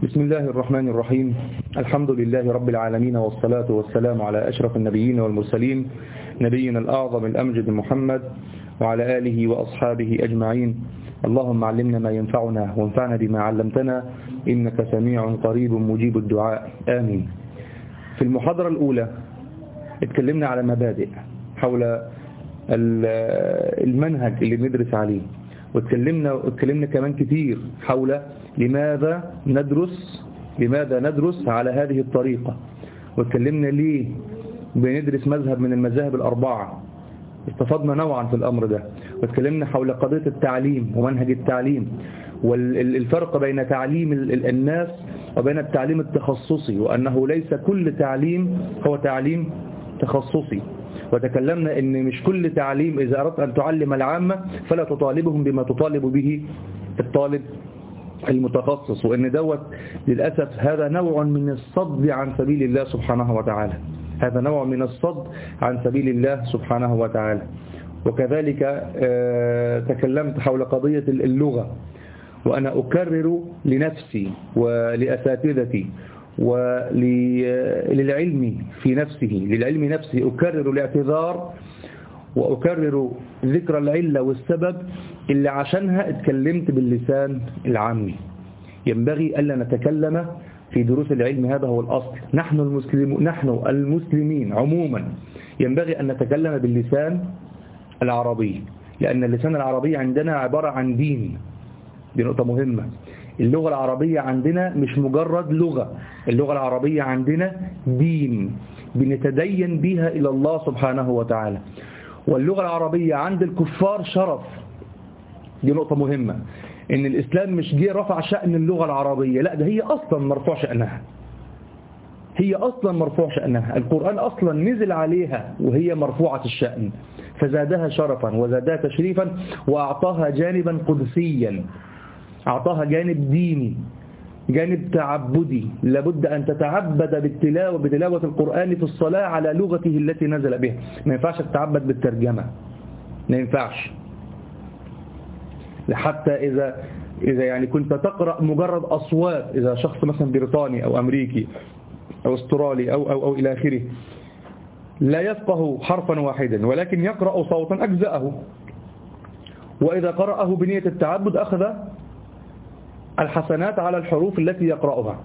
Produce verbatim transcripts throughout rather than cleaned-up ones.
بسم الله الرحمن الرحيم. الحمد لله رب العالمين، والصلاة والسلام على أشرف النبيين والمرسلين، نبينا الأعظم الأمجد محمد وعلى آله وأصحابه أجمعين. اللهم علمنا ما ينفعنا وانفعنا بما علمتنا، إنك سميع قريب مجيب الدعاء، آمين. في المحاضرة الأولى اتكلمنا على مبادئ حول المنهج اللي بندرس عليه، واتكلمنا واتكلمنا كمان كتير حول لماذا ندرس لماذا ندرس على هذه الطريقة، واتكلمنا ليه بندرس مذهب من المذاهب الأربعة. استفدنا نوعا في الأمر ده، واتكلمنا حول قضية التعليم ومنهج التعليم والفرق بين تعليم الناس وبين التعليم التخصصي، وأنه ليس كل تعليم هو تعليم تخصصي. وتكلمنا ان مش كل تعليم إذا أردت أن تعلم العامة فلا تطالبهم بما تطالب به الطالب المتخصص، وإن دوت للأسف هذا نوع من الصد عن سبيل الله سبحانه وتعالى هذا نوع من الصد عن سبيل الله سبحانه وتعالى. وكذلك تكلمت حول قضية اللغة، وأنا أكرر لنفسي ولأساتذتي وللعلم في نفسه للعلم نفسه أكرر الاعتذار وأكرر ذكر العلة والسبب اللي عشانها اتكلمت باللسان العامي. ينبغي ألا نتكلم في دروس العلم، هذا هو الأصل. نحن المسلم نحن المسلمين عموما ينبغي أن نتكلم باللسان العربي، لأن اللسان العربي عندنا عبارة عن دين. دي نقطة مهمة. اللغة العربية عندنا مش مجرد لغة، اللغة العربية عندنا دين بنتدين بها إلى الله سبحانه وتعالى. واللغة العربية عند الكفار شرف. دي نقطة مهمة، إن الإسلام مش جه رفع شأن اللغة العربية، لا، ده هي أصلا مرفوع شأنها هي أصلا مرفوع شأنها القرآن أصلا نزل عليها وهي مرفوعة الشأن، فزادها شرفا وزادها تشريفا، وأعطاها جانبا قدسيا، أعطاها جانب ديني، جانب تعبدي. لابد أن تتعبد بالتلاوة بتلاوة القرآن في الصلاة على لغته التي نزل بها. ما ينفعش تتعبد بالترجمة، ما ينفعش. حتى إذا إذا يعني كنت تقرأ مجرد أصوات، إذا شخص مثلا بريطاني أو أمريكي أو استرالي أو أو أو إلى آخره لا يفقه حرفا واحدا، ولكن يقرأ صوتا أجزأه، وإذا قرأه بنية التعبد أخذ الحسنات على الحروف التي يقرأها،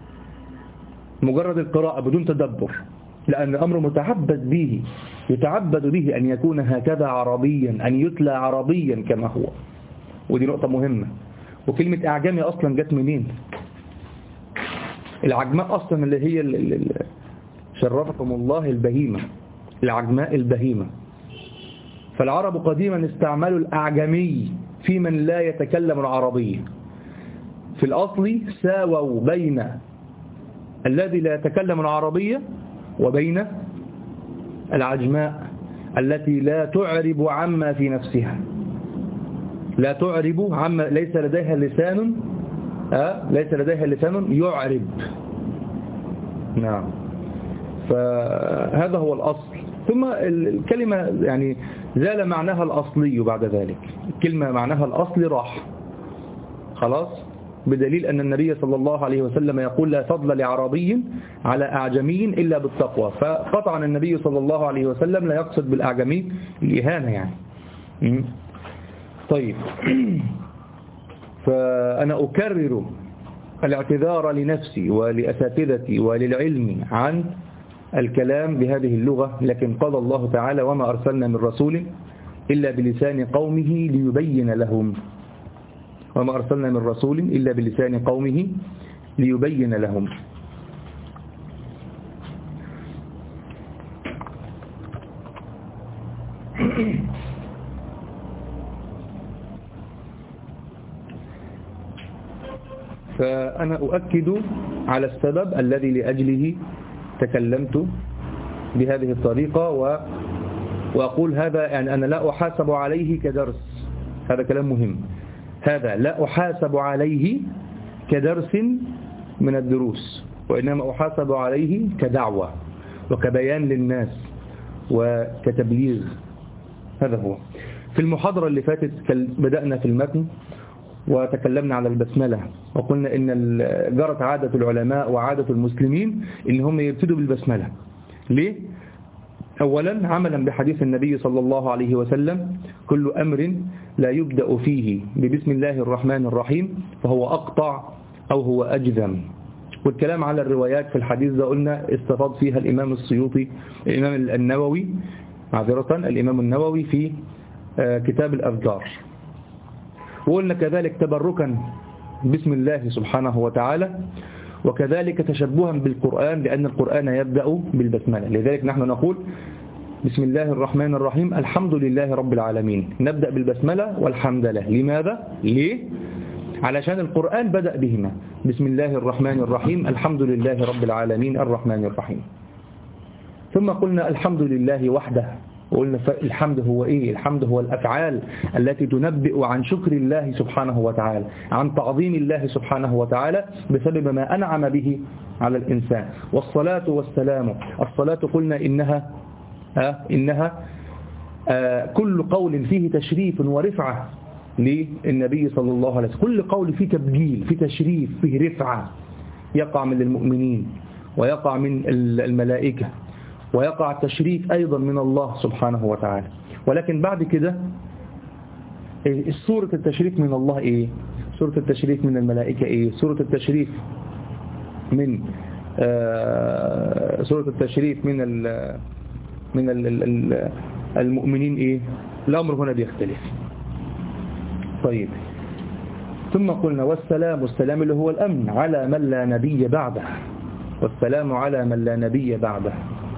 مجرد القراءة بدون تدبر، لأن الأمر متعبد به يتعبد به أن يكون هكذا عربيا، أن يتلى عربيا كما هو. ودي نقطة مهمة. وكلمة أعجمي أصلا جت منين؟ العجماء أصلا اللي هي اللي شرفكم الله البهيمة، العجماء البهيمة. فالعرب قديما استعملوا الأعجمي في من لا يتكلم العربية. في الأصل ساووا بين الذي لا يتكلم العربية وبين العجماء التي لا تعرب عما في نفسها، لا تعرب عما ليس لديها لسان أه؟ ليس لديها لسان يعرب. نعم. فهذا هو الأصل. ثم الكلمة يعني زال معناها الأصلي بعد ذلك، الكلمة معناها الأصلي راح خلاص، بدليل أن النبي صلى الله عليه وسلم يقول لا فضل لعربي على أعجمي إلا بالتقوى. فقطعا النبي صلى الله عليه وسلم لا يقصد بالأعجمي الإهانة يعني. طيب، فأنا أكرر الاعتذار لنفسي ولأساتذتي وللعلم عن الكلام بهذه اللغة، لكن قال الله تعالى وما أرسلنا من رسول إلا بلسان قومه ليبين لهم وما أرسلنا من رسول إلا بلسان قومه ليبين لهم. فأنا أؤكد على السبب الذي لأجله تكلمت بهذه الطريقة، و... وأقول هذا يعني أنا لا أحاسب عليه كدرس، هذا كلام مهم. هذا لا أحاسب عليه كدرس من الدروس، وإنما أحاسب عليه كدعوة وكبيان للناس وكتبليغ. هذا هو. في المحاضرة اللي فاتت بدأنا في المتن وتكلمنا على البسملة وقلنا إن جرت عادة العلماء وعادة المسلمين إن هم يبتدوا بالبسملة. ليه؟ أولا عملا بحديث النبي صلى الله عليه وسلم: كل أمر لا يبدأ فيه ببسم الله الرحمن الرحيم فهو أقطع أو هو أجذم. والكلام على الروايات في الحديث ده قلنا استفاض فيها الإمام السيوطي الإمام النووي معذرة الإمام النووي في كتاب الأذكار. وقلنا كذلك تبركا بسم الله سبحانه وتعالى، وكذلك تشبها بالقرآن لأن القرآن يبدأ بالبسملة. لذلك نحن نقول بسم الله الرحمن الرحيم الحمد لله رب العالمين، نبدأ بالبسملة والحمد لله. لماذا؟ ليه؟ علشان القرآن بدأ بهما، بسم الله الرحمن الرحيم الحمد لله رب العالمين الرحمن الرحيم. ثم قلنا الحمد لله وحده، وقلنا الحمد هو إيه؟ الحمد هو الأفعال التي تنبئ عن شكر الله سبحانه وتعالى، عن تعظيم الله سبحانه وتعالى بسبب ما أنعم به على الإنسان. والصلاة والسلام، الصلاة قلنا إنها آه إنها آه كل قول فيه تشريف ورفعة للنبي صلى الله عليه وسلم، كل قول فيه تبجيل فيه تشريف فيه رفعة، يقع من المؤمنين ويقع من الملائكة ويقع التشريف أيضا من الله سبحانه وتعالى. ولكن بعد كده سورة التشريف من الله إيه؟ سورة التشريف من الملائكة إيه؟ سورة التشريف من آه سورة التشريف من ال من ال ال المؤمنين إيه؟ الأمر هنا بيختلف. طيب، ثم قلنا والسلام، والسلام اللي هو الأمن على من لا نبي بعده، والسلام على من لا نبي بعده.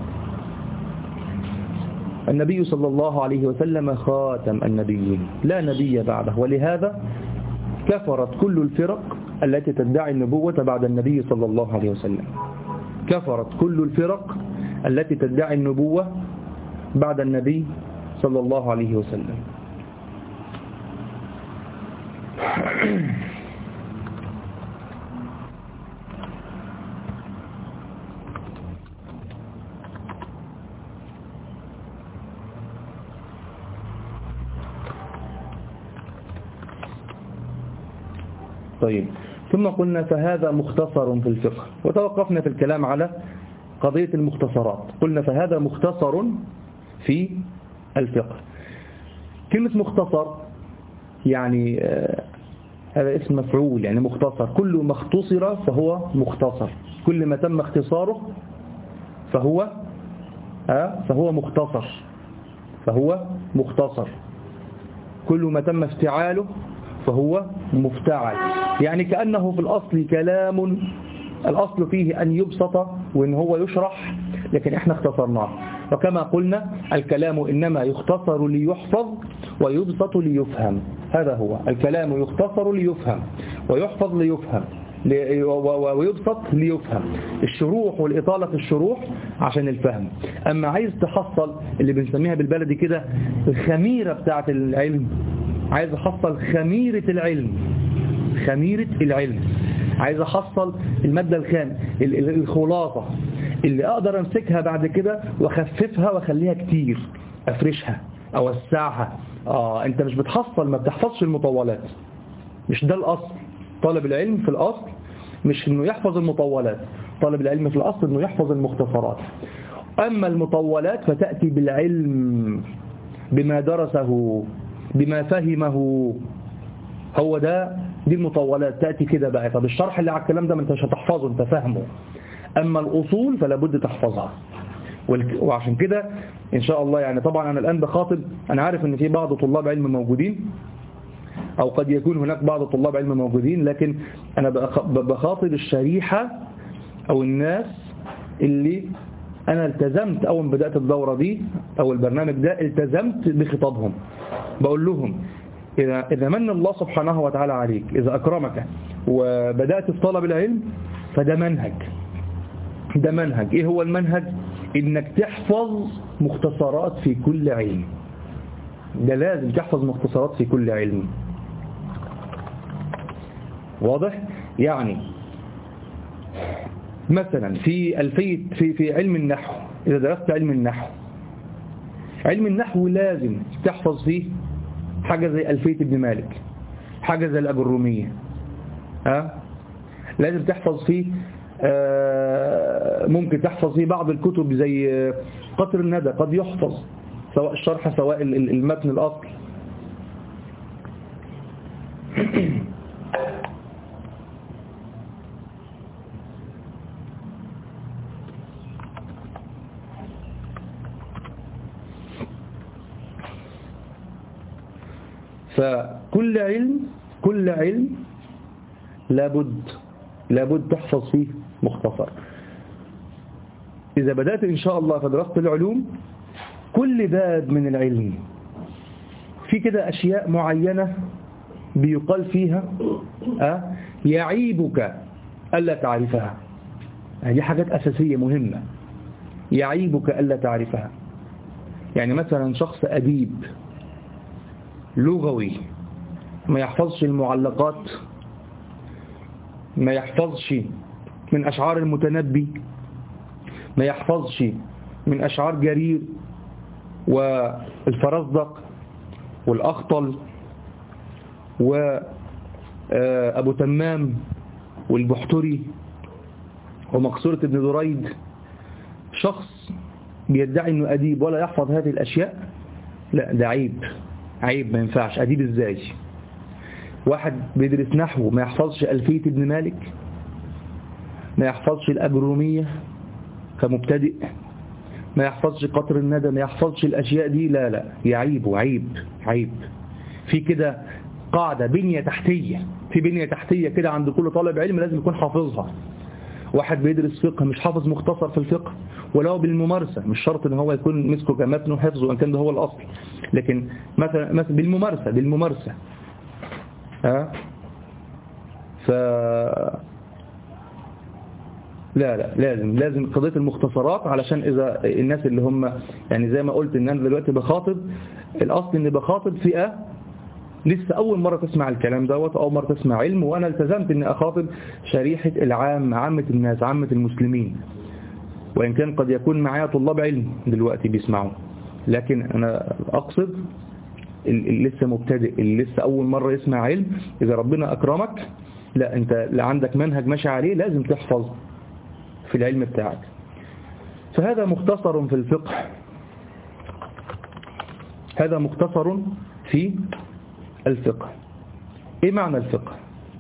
النبي صلى الله عليه وسلم خاتم النبيين لا نبي بعده، ولهذا كفرت كل الفرق التي تدعي النبوة بعد النبي صلى الله عليه وسلم. كفرت كل الفرق التي تدعي النبوة بعد النبي صلى الله عليه وسلم. طيب، ثم قلنا فهذا مختصر في الفقه، وتوقفنا في الكلام على قضية المختصرات. قلنا فهذا مختصر في الفقه. كلمة مختصر يعني هذا اسم مفعول، يعني مختصر، كل ما اختصر فهو مختصر، كل ما تم اختصاره فهو فهو مختصر فهو مختصر كل ما تم افتعاله فهو مفتعل. يعني كأنه في الأصل كلام الأصل فيه أن يبسط وإن هو يشرح، لكن إحنا اختصرناه. وكما قلنا الكلام إنما يختصر ليحفظ ويبسط ليفهم. هذا هو الكلام، يختصر ليفهم ويحفظ ليفهم ويبسط ليفهم. الشروح والإطالة في الشروح عشان الفهم. أما عايز تحصل اللي بنسميها بالبلدي كده الخميرة بتاعة العلم، عايز أحصل خميرة العلم، خميرة العلم، عايز أحصل المادة الخام، الخلاصة اللي أقدر أمسكها بعد كده وأخففها وأخليها كتير، أفرشها أوسعها. آه أنت مش بتحصل، ما بتحفظش المطولات، مش ده الأصل. طالب العلم في الأصل مش إنه يحفظ المطولات، طالب العلم في الأصل إنه يحفظ المختصرات. أما المطولات فتأتي بالعلم بما درسه بما فهمه، هو ده دي المطولات تأتي كده بقى. طب الشرح اللي على الكلام ده ما انت مش هتحفظه، انت فاهمه. أما الأصول فلا بد تحفظها. وعشان كده إن شاء الله يعني طبعا أنا الآن بخاطب، أنا عارف أن في بعض طلاب علم موجودين أو قد يكون هناك بعض طلاب علم موجودين، لكن أنا بخاطب الشريحة أو الناس اللي أنا التزمت أول ما بدأت الدورة دي أو البرنامج ده التزمت بخطابهم. بقول لهم إذا, إذا من الله سبحانه وتعالى عليك، إذا أكرمك وبدأت في طلب العلم، فده منهج. ده منهج. إيه هو المنهج؟ إنك تحفظ مختصرات في كل علم. ده لازم تحفظ مختصرات في كل علم. واضح؟ يعني مثلا في ألفية في في علم النحو، إذا درست علم النحو، علم النحو لازم تحفظ فيه حاجة زي ألفية ابن مالك، حاجة زي الأجرومية، ها لازم تحفظ فيه ممكن تحفظ فيه بعض الكتب زي قطر الندى، قد يحفظ سواء الشرح سواء المتن الأصل. فكل علم كل علم لابد لابد تحفظ فيه مختصر. إذا بدأت إن شاء الله في دراسة العلوم، كل باب من العلم في كده أشياء معينة بيقال فيها أه يعيبك ألا تعرفها. هذه حاجات أساسية مهمة، يعيبك ألا تعرفها. يعني مثلا شخص أديب لغوي ما يحفظش المعلقات، ما يحفظش من أشعار المتنبي، ما يحفظش من أشعار جرير والفرزدق والأخطل وأبو تمام والبحتري ومقصورة ابن دريد. شخص بيدعي أنه أديب ولا يحفظ هذه الأشياء، لا ده عيب، عيب، ما ينفعش. أديب إزاي؟ واحد بيدرس نحو ما يحفظش ألفية ابن مالك، ما يحفظش الأجرومية كمبتدئ، ما يحفظش قطر الندى، ما يحفظش الأشياء دي، لا لا يعيب، عيب عيب. في كده قاعدة بنية تحتية، في بنية تحتية كده عند كل طالب علم لازم يكون حافظها. واحد بيدرس فقه مش حافظ مختصر في الفقه ولو بالممارسة، مش شرط ان هو يكون مسكه كمتن وحفظه وان كان ده هو الأصل، لكن مثلا مثلا بالممارسة بالممارسة ها ف لا لا لازم لازم قضية المختصرات، علشان إذا الناس اللي هم يعني زي ما قلت ان انا دلوقتي بخاطب، الأصل اني بخاطب فئة لسه أول مرة تسمع الكلام دوت، أول مرة تسمع علم، وأنا التزمت اني أخاطب شريحة العام، عامة الناس، عامة المسلمين، وإن كان قد يكون معايا طلاب علم دلوقتي بيسمعوا، لكن أنا أقصد اللي لسه مبتدئ، اللي لسه أول مرة يسمع علم. إذا ربنا أكرمك، لا أنت اللي عندك منهج ماشي عليه لازم تحفظ في العلم بتاعك. فهذا مختصر في الفقه، هذا مختصر في الفقه. إيه معنى الفقه؟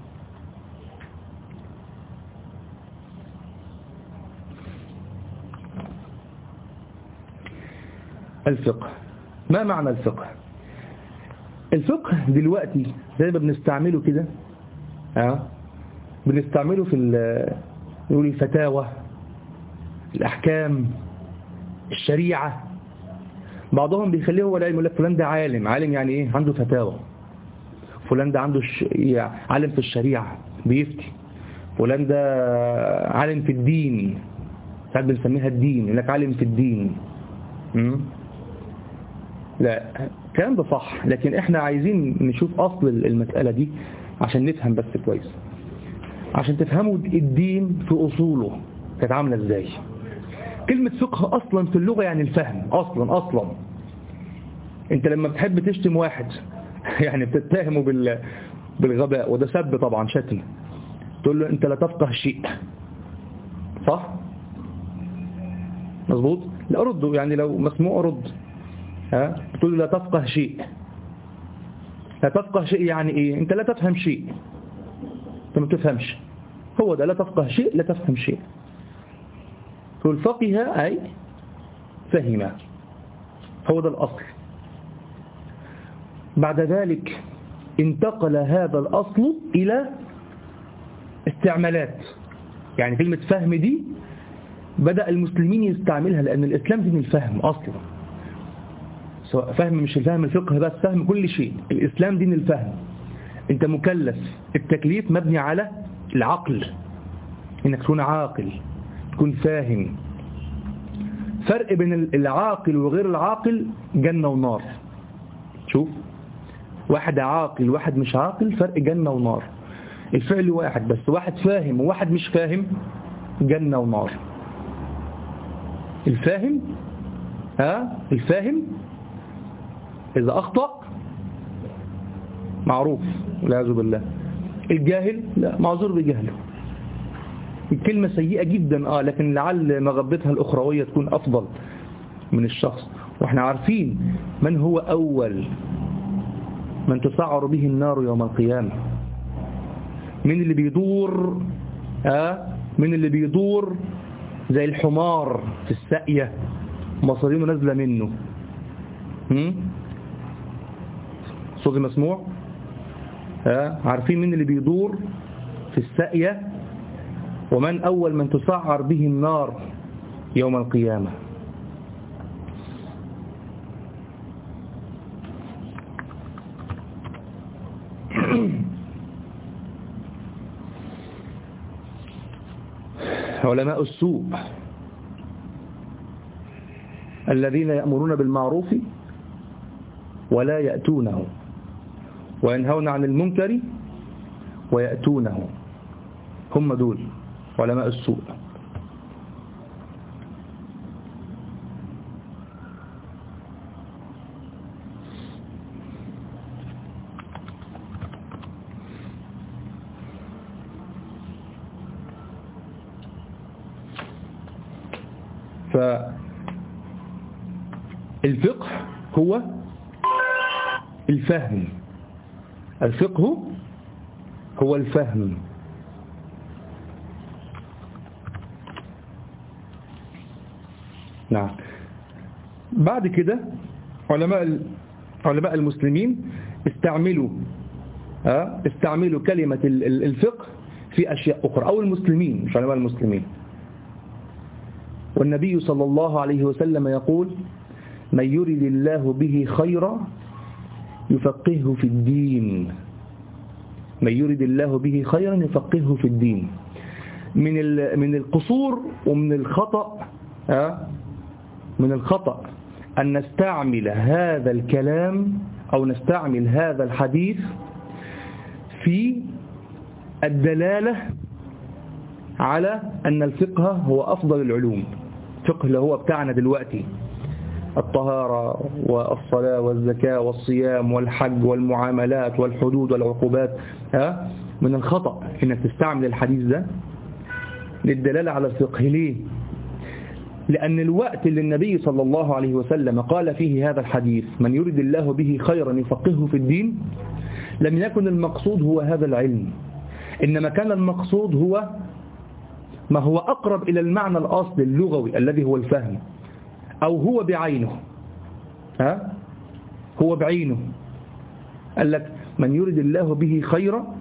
الفقه، ما معنى الفقه؟ الفقه دلوقتي زي ما بنستعمله كده، اه بنستعمله في نقول الفتاوى، الأحكام، الشريعة. بعضهم بيخليه هو العلم، يقول لك فلان ده عالم. عالم يعني ايه؟ عنده فتاوى. فلان ده عنده ش... عالم في الشريعة بيفتي. فلان ده عالم في الدين، ساعات بنسميها الدين، يقول لك عالم في الدين. امم لا الكلام ده صح، لكن احنا عايزين نشوف أصل المسألة دي عشان نفهم بس كويس، عشان تفهموا الدين في أصوله كانت عاملة ازاي. كلمة فقه أصلا في اللغة يعني الفهم، أصلا أصلا انت لما بتحب تشتم واحد يعني بتتهمه بال... بالغباء، وده سب طبعا، شتم، تقول له انت لا تفقه شيء، صح؟ مظبوط؟ لا أرده، يعني لو مسموع أرد، ها بتقول له لا تفقه شيء. لا تفقه شيء يعني ايه؟ انت لا تفهم شيء، انت ما تفهمش، هو ده لا تفقه شيء، لا تفهم شيء. تقول فقه أي فهم، هو ده الأصل. بعد ذلك انتقل هذا الأصل إلى استعمالات، يعني كلمة فهم دي بدأ المسلمين يستعملها، لأن الإسلام دين الفهم أصلا، سواء فهم مش الفهم الفقه بس، فهم كل شيء. الإسلام دين الفهم، أنت مكلف، التكليف مبني على العقل، إنك تكون عاقل، تكون فاهم. فرق بين العاقل وغير العاقل جنة ونار. شوف، واحد عاقل واحد مش عاقل، فرق جنة ونار. الفعل واحد، بس واحد فاهم وواحد مش فاهم، جنة ونار. الفاهم ها الفاهم إذا أخطأ معروف والعياذ بالله، الجاهل لا، معذور بجهله. الكلمة سيئة جدا اه لكن لعل مغبتها الأخروية تكون أفضل من الشخص. واحنا عارفين من هو أول من تسعر به النار يوم القيامة. من اللي بيدور آه من اللي بيدور زي الحمار في الساقية مصارينه نازلة منه. هم؟ صوتي مسموع؟ آه عارفين من اللي بيدور في الساقية ومن أول من تسعر به النار يوم القيامة. علماء السوء الذين يأمرون بالمعروف ولا يأتونه وينهون عن المنكر ويأتونه، هم دول علماء السوء. فالفقه هو الفهم، الفقه هو الفهم. نعم. بعد كده علماء علماء المسلمين استعملوا استعملوا كلمة الفقه في أشياء أخرى، أو المسلمين مش علماء المسلمين. والنبي صلى الله عليه وسلم يقول: من يرد الله به خيرا يفقهه في الدين. من يرد الله به خيرا يفقهه في الدين. من من القصور ومن الخطأ من الخطأ أن نستعمل هذا الكلام أو نستعمل هذا الحديث في الدلالة على أن الفقه هو أفضل العلوم. الفقه اللي هو بتاعنا دلوقتي، الطهارة والصلاة والزكاة والصيام والحج والمعاملات والحدود والعقوبات، ها من الخطأ إنك تستعمل الحديث ده للدلالة على الفقه. ليه؟ لأن الوقت اللي النبي صلى الله عليه وسلم قال فيه هذا الحديث: من يرد الله به خيرا يفقهه في الدين، لم يكن المقصود هو هذا العلم، إنما كان المقصود هو ما هو أقرب إلى المعنى الأصلي اللغوي الذي هو الفهم، أو هو بعينه. ها؟ هو بعينه. قال لك: من يرد الله به خيرا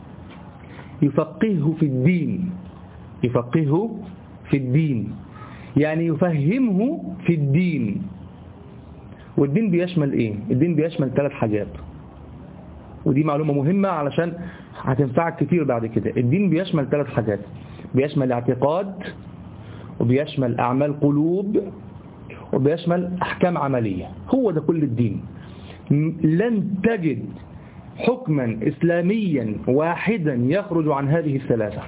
يفقهه في الدين. يفقهه في الدين يعني يفهمه في الدين. والدين بيشمل إيه؟ الدين بيشمل ثلاث حاجات، ودي معلومة مهمة علشان هتنفعك كتير بعد كده. الدين بيشمل ثلاث حاجات: بيشمل اعتقاد، وبيشمل أعمال قلوب، وبيشمل أحكام عملية. هو ده كل الدين. لن تجد حكما إسلاميا واحدا يخرج عن هذه الثلاثة.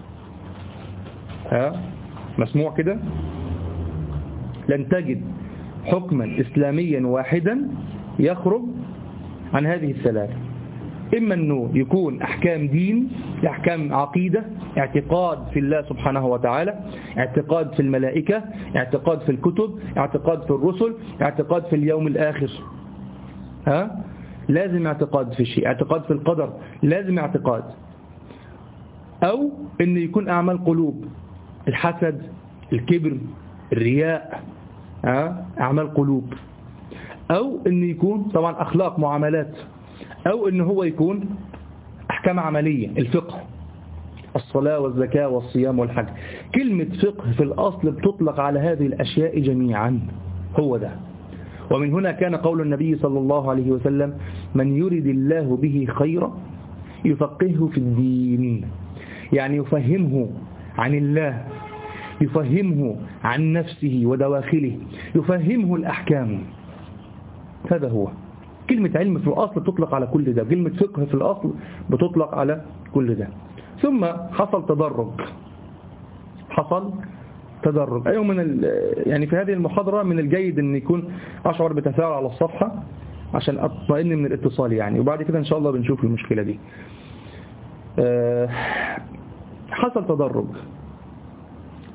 ها؟ مسموع كده؟ لن تجد حكما إسلاميا واحدا يخرج عن هذه الثلاثة. إما أنه يكون أحكام دين، أحكام عقيدة، اعتقاد في الله سبحانه وتعالى، اعتقاد في الملائكة، اعتقاد في الكتب، اعتقاد في الرسل، اعتقاد في اليوم الآخر. ها؟ لازم اعتقاد في شيء، اعتقاد في القدر، لازم اعتقاد. أو أنه يكون أعمال قلوب، الحسد، الكبر، الرياء، ها؟ أعمال قلوب. أو أنه يكون طبعا أخلاق، معاملات. أو أنه هو يكون أحكام عملية، الفقه، الصلاة والزكاة والصيام والحج. كلمة فقه في الأصل بتطلق على هذه الأشياء جميعا. هو ده. ومن هنا كان قول النبي صلى الله عليه وسلم: من يرد الله به خيرا يفقهه في الدين. يعني يفهمه عن الله، يفهمه عن نفسه ودواخله، يفهمه الأحكام. هذا هو. كلمة علم في الأصل تطلق على كل ده، كلمة فقه في الأصل بتطلق على كل ده. ثم حصل تدرج حصل تدرج أيوة من يعني في هذه المحاضرة من الجيد أن يكون أشعر بتفاعل على الصفحة عشان أطمئن من الاتصال يعني، وبعد كده إن شاء الله بنشوف المشكلة دي. حصل تدرج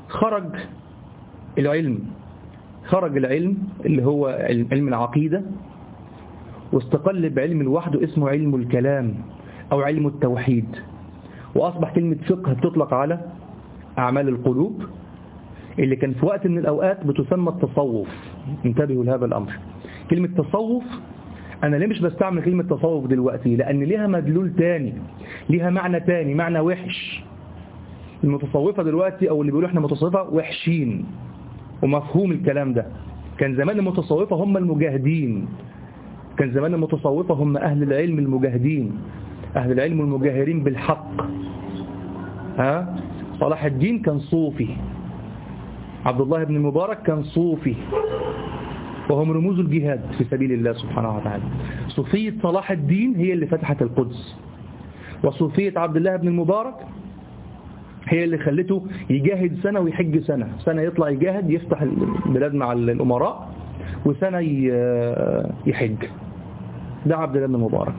خرج العلم خرج العلم اللي هو علم العقيدة واستقل بعلم لوحده اسمه علم الكلام أو علم التوحيد، وأصبح كلمة فقه بتطلق على أعمال القلوب اللي كان في وقت من الأوقات بتسمى التصوف. انتبهوا لهذا الأمر. كلمة تصوف أنا ليه مش بستعمل كلمة تصوف دلوقتي؟ لأن ليها مدلول تاني، ليها معنى تاني، معنى وحش. المتصوفة دلوقتي أو اللي بيقولوا احنا متصوفة وحشين، ومفهوم الكلام ده. كان زمان المتصوفة هم المجاهدين، كان زمان المتصوفة هم أهل العلم المجاهدين، أهل العلم المجاهرين بالحق. ها؟ صلاح الدين كان صوفي، عبد الله بن المبارك كان صوفي، وهم رموز الجهاد في سبيل الله سبحانه وتعالى. صوفية صلاح الدين هي اللي فتحت القدس، وصوفية عبد الله بن المبارك هي اللي خلته يجاهد سنة ويحج سنة، سنة يطلع يجاهد يفتح البلاد مع الأمراء، وسنة يحج. ده عبد الله بن المبارك.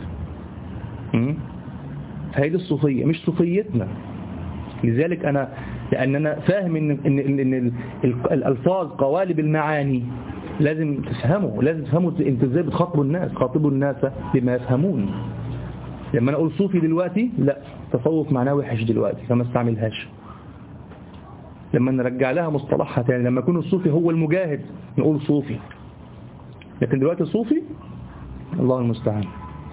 هذه الصوفية مش صوفيتنا. لذلك أنا لأن أنا فاهم إن, إن, إن, إن الألفاظ قوالب المعاني لازم تفهموا، لازم تفهموا أنت إزاي بتخاطبوا الناس، خاطبوا الناس بما يفهمون. لما أنا أقول صوفي دلوقتي لا، تصوف معناه وحش دلوقتي فما استعملهاش. لما نرجع لها مصطلحها تاني، لما يكون الصوفي هو المجاهد نقول صوفي، لكن دلوقتي صوفي الله المستعان.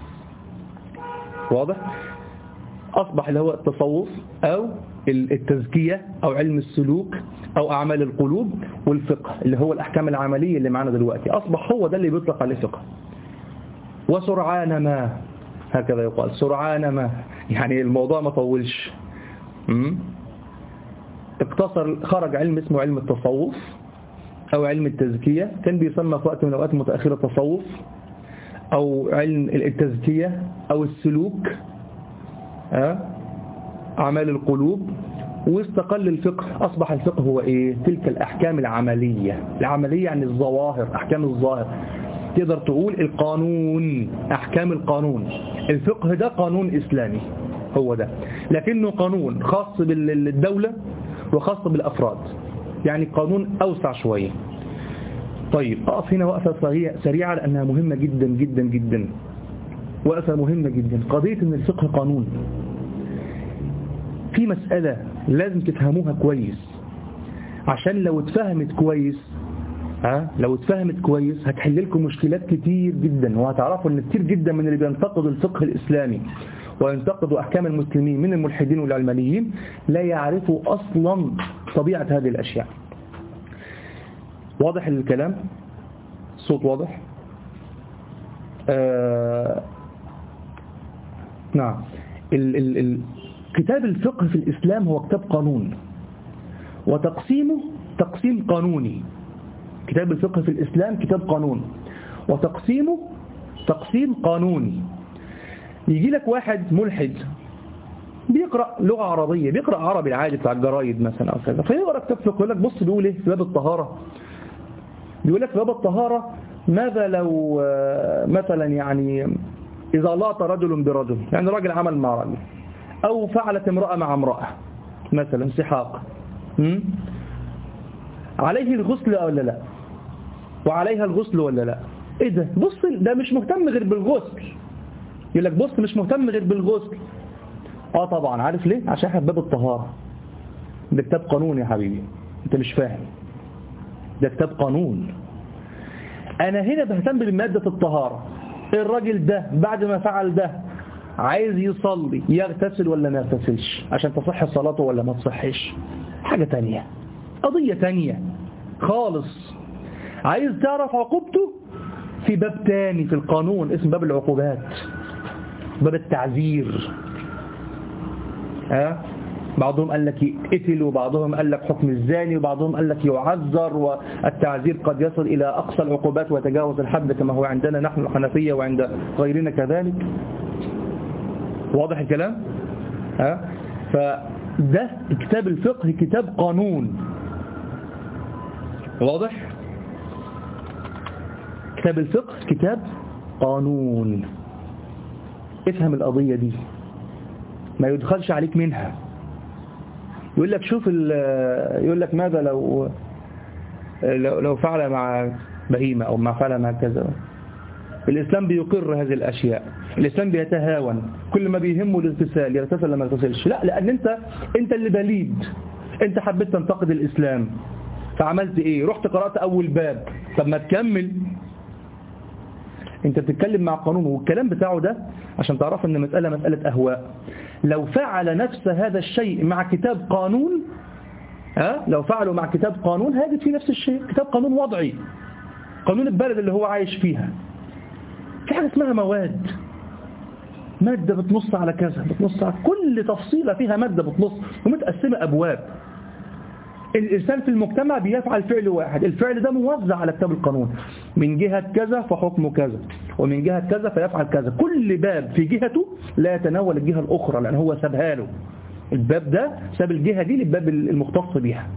واضح؟ أصبح اللي هو التصوف أو التزكية أو علم السلوك أو أعمال القلوب والفقه اللي هو الأحكام العملية اللي معنا دلوقتي، أصبح هو ده اللي بيطلق عليه فقه. وسرعان ما، هكذا يقال، سرعان ما، يعني الموضوع ما طولش. اقتصر، خرج علم اسمه علم التصوف أو علم التزكية، كان بيسمى في وقت من الأوقات متأخرة تصوف أو علم التزكية أو السلوك، أعمال القلوب. واستقل الفقه، أصبح الفقه هو إيه؟ تلك الأحكام العملية. العملية يعني الظواهر، أحكام الظاهر، تقدر تقول القانون، أحكام القانون. الفقه ده قانون إسلامي، هو ده، لكنه قانون خاص بالدولة وخاص بالأفراد، يعني قانون أوسع شوية. طيب أقف هنا وقفة سريعة لأنها مهمة جدا جدا جدا، وقفة مهمة جدا. قضية أن الفقه قانون، في مسألة لازم تفهموها كويس، عشان لو اتفهمت كويس ها لو اتفهمت كويس هتحل لكم مشكلات كتير جدا، وهتعرفوا ان كتير جدا من اللي بينتقدوا الفقه الإسلامي وينتقدوا أحكام المسلمين من الملحدين والعلمانيين لا يعرفوا أصلا طبيعة هذه الأشياء. واضح الكلام؟ الصوت واضح؟ آه نعم. ال ال ال كتاب الفقه في الإسلام هو كتاب قانون، وتقسيمه تقسيم قانوني. كتاب الفقه في الإسلام كتاب قانون، وتقسيمه تقسيم قانوني. يجي لك واحد ملحد بيقرأ لغة عربية، بيقرأ عربي العادي بتاع الجرايد مثلا أو كذا، فيقرأ كتاب فقه يقول لك بص بيقول إيه في باب الطهارة. بيقول لك في باب الطهارة ماذا لو مثلا يعني إذا لاط رجل برجل، يعني راجل عمل مع راجل، أو فعلت امرأة مع امرأة مثلا سحاق، عليه الغسل ولا لا؟ وعليها الغسل ولا لا؟ إيه ده؟ بص ده مش مهتم غير بالغسل. يقول لك بص مش مهتم غير بالغسل. آه طبعا، عارف ليه؟ عشان احنا باب الطهارة. ده كتاب قانون يا حبيبي، أنت مش فاهم. ده كتاب قانون. أنا هنا بهتم بمادة الطهارة. الراجل ده بعد ما فعل ده عايز يصلي، يغتسل ولا ما يغتسلش عشان تصح صلاته ولا ما تصحش؟ حاجة تانية، قضية تانية خالص. عايز تعرف عقوبته في باب تاني في القانون اسم باب العقوبات، باب التعذير. ها؟ بعضهم قال لك يقتل، وبعضهم قال لك حكم الزاني، وبعضهم قال لك يعذر، والتعذير قد يصل إلى أقصى العقوبات ويتجاوز الحد كما هو عندنا نحن الحنفية وعند غيرنا كذلك. واضح الكلام؟ ها؟ فده كتاب الفقه كتاب قانون. واضح؟ كتاب الفقه كتاب قانون. افهم القضية دي، ما يدخلش عليك منها. يقول لك شوف يقول لك ماذا لو لو فعل مع بهيمة أو ما فعل مع كذا. الإسلام بيقر هذه الأشياء. الإسلام بيتهاون، كل ما بيهمه الاغتسال يغتسل لما يغتسلش. لا، لأن أنت أنت اللي بليد، أنت حبيت تنتقد الإسلام فعملت إيه؟ رحت قرأت أول باب، طب ما تكمل. أنت بتتكلم مع قانون، والكلام بتاعه ده عشان تعرف أن مسألة مسألة أهواء. لو فعل نفس هذا الشيء مع كتاب قانون، ها لو فعلوا مع كتاب قانون هيجد فيه نفس الشيء. كتاب قانون وضعي، قانون البلد اللي هو عايش فيها. في حاجة اسمها مواد، مادة بتنص على كذا، بتنص على كل تفصيلة فيها مادة بتنص ومتقسمة أبواب. الإنسان في المجتمع بيفعل فعل واحد، الفعل ده موزع على كتاب القانون، من جهة كذا فحكمه كذا، ومن جهة كذا فيفعل كذا. كل باب في جهته لا يتناول الجهة الأخرى، لأن هو سابها له. الباب ده ساب الجهة دي للباب المختص بها.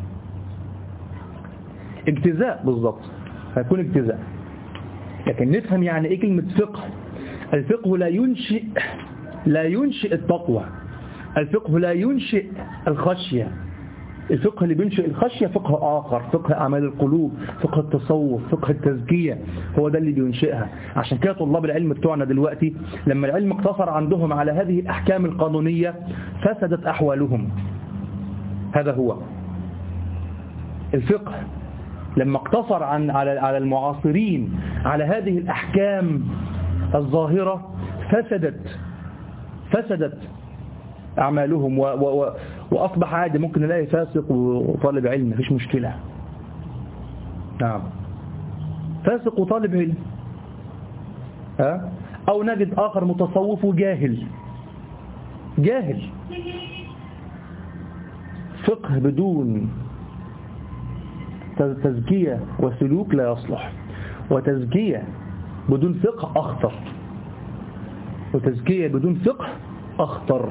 اجتزاء بالضبط، هيكون اجتزاء. لكن نفهم يعني ايه كلمة فقه. الفقه لا ينشئ لا ينشئ التقوى، الفقه لا ينشئ الخشية. الفقه اللي بينشئ الخشية فقه آخر، فقه أعمال القلوب، فقه التصوف، فقه التزكية، هو ده اللي بينشئها. عشان كده طلاب العلم بتوعنا دلوقتي لما العلم اقتصر عندهم على هذه الأحكام القانونية فسدت أحوالهم. هذا هو الفقه. لما اقتصر عن على على المعاصرين على هذه الأحكام الظاهرة فسدت فسدت أعمالهم، و و وأصبح عادي ممكن نلاقي فاسق وطالب علم، مفيش مشكلة. نعم، فاسق وطالب علم، ها؟ أو نجد آخر متصوف وجاهل جاهل. فقه بدون تزكية وسلوك لا يصلح، وتزكية بدون فقه أخطر، وتزكية بدون فقه أخطر.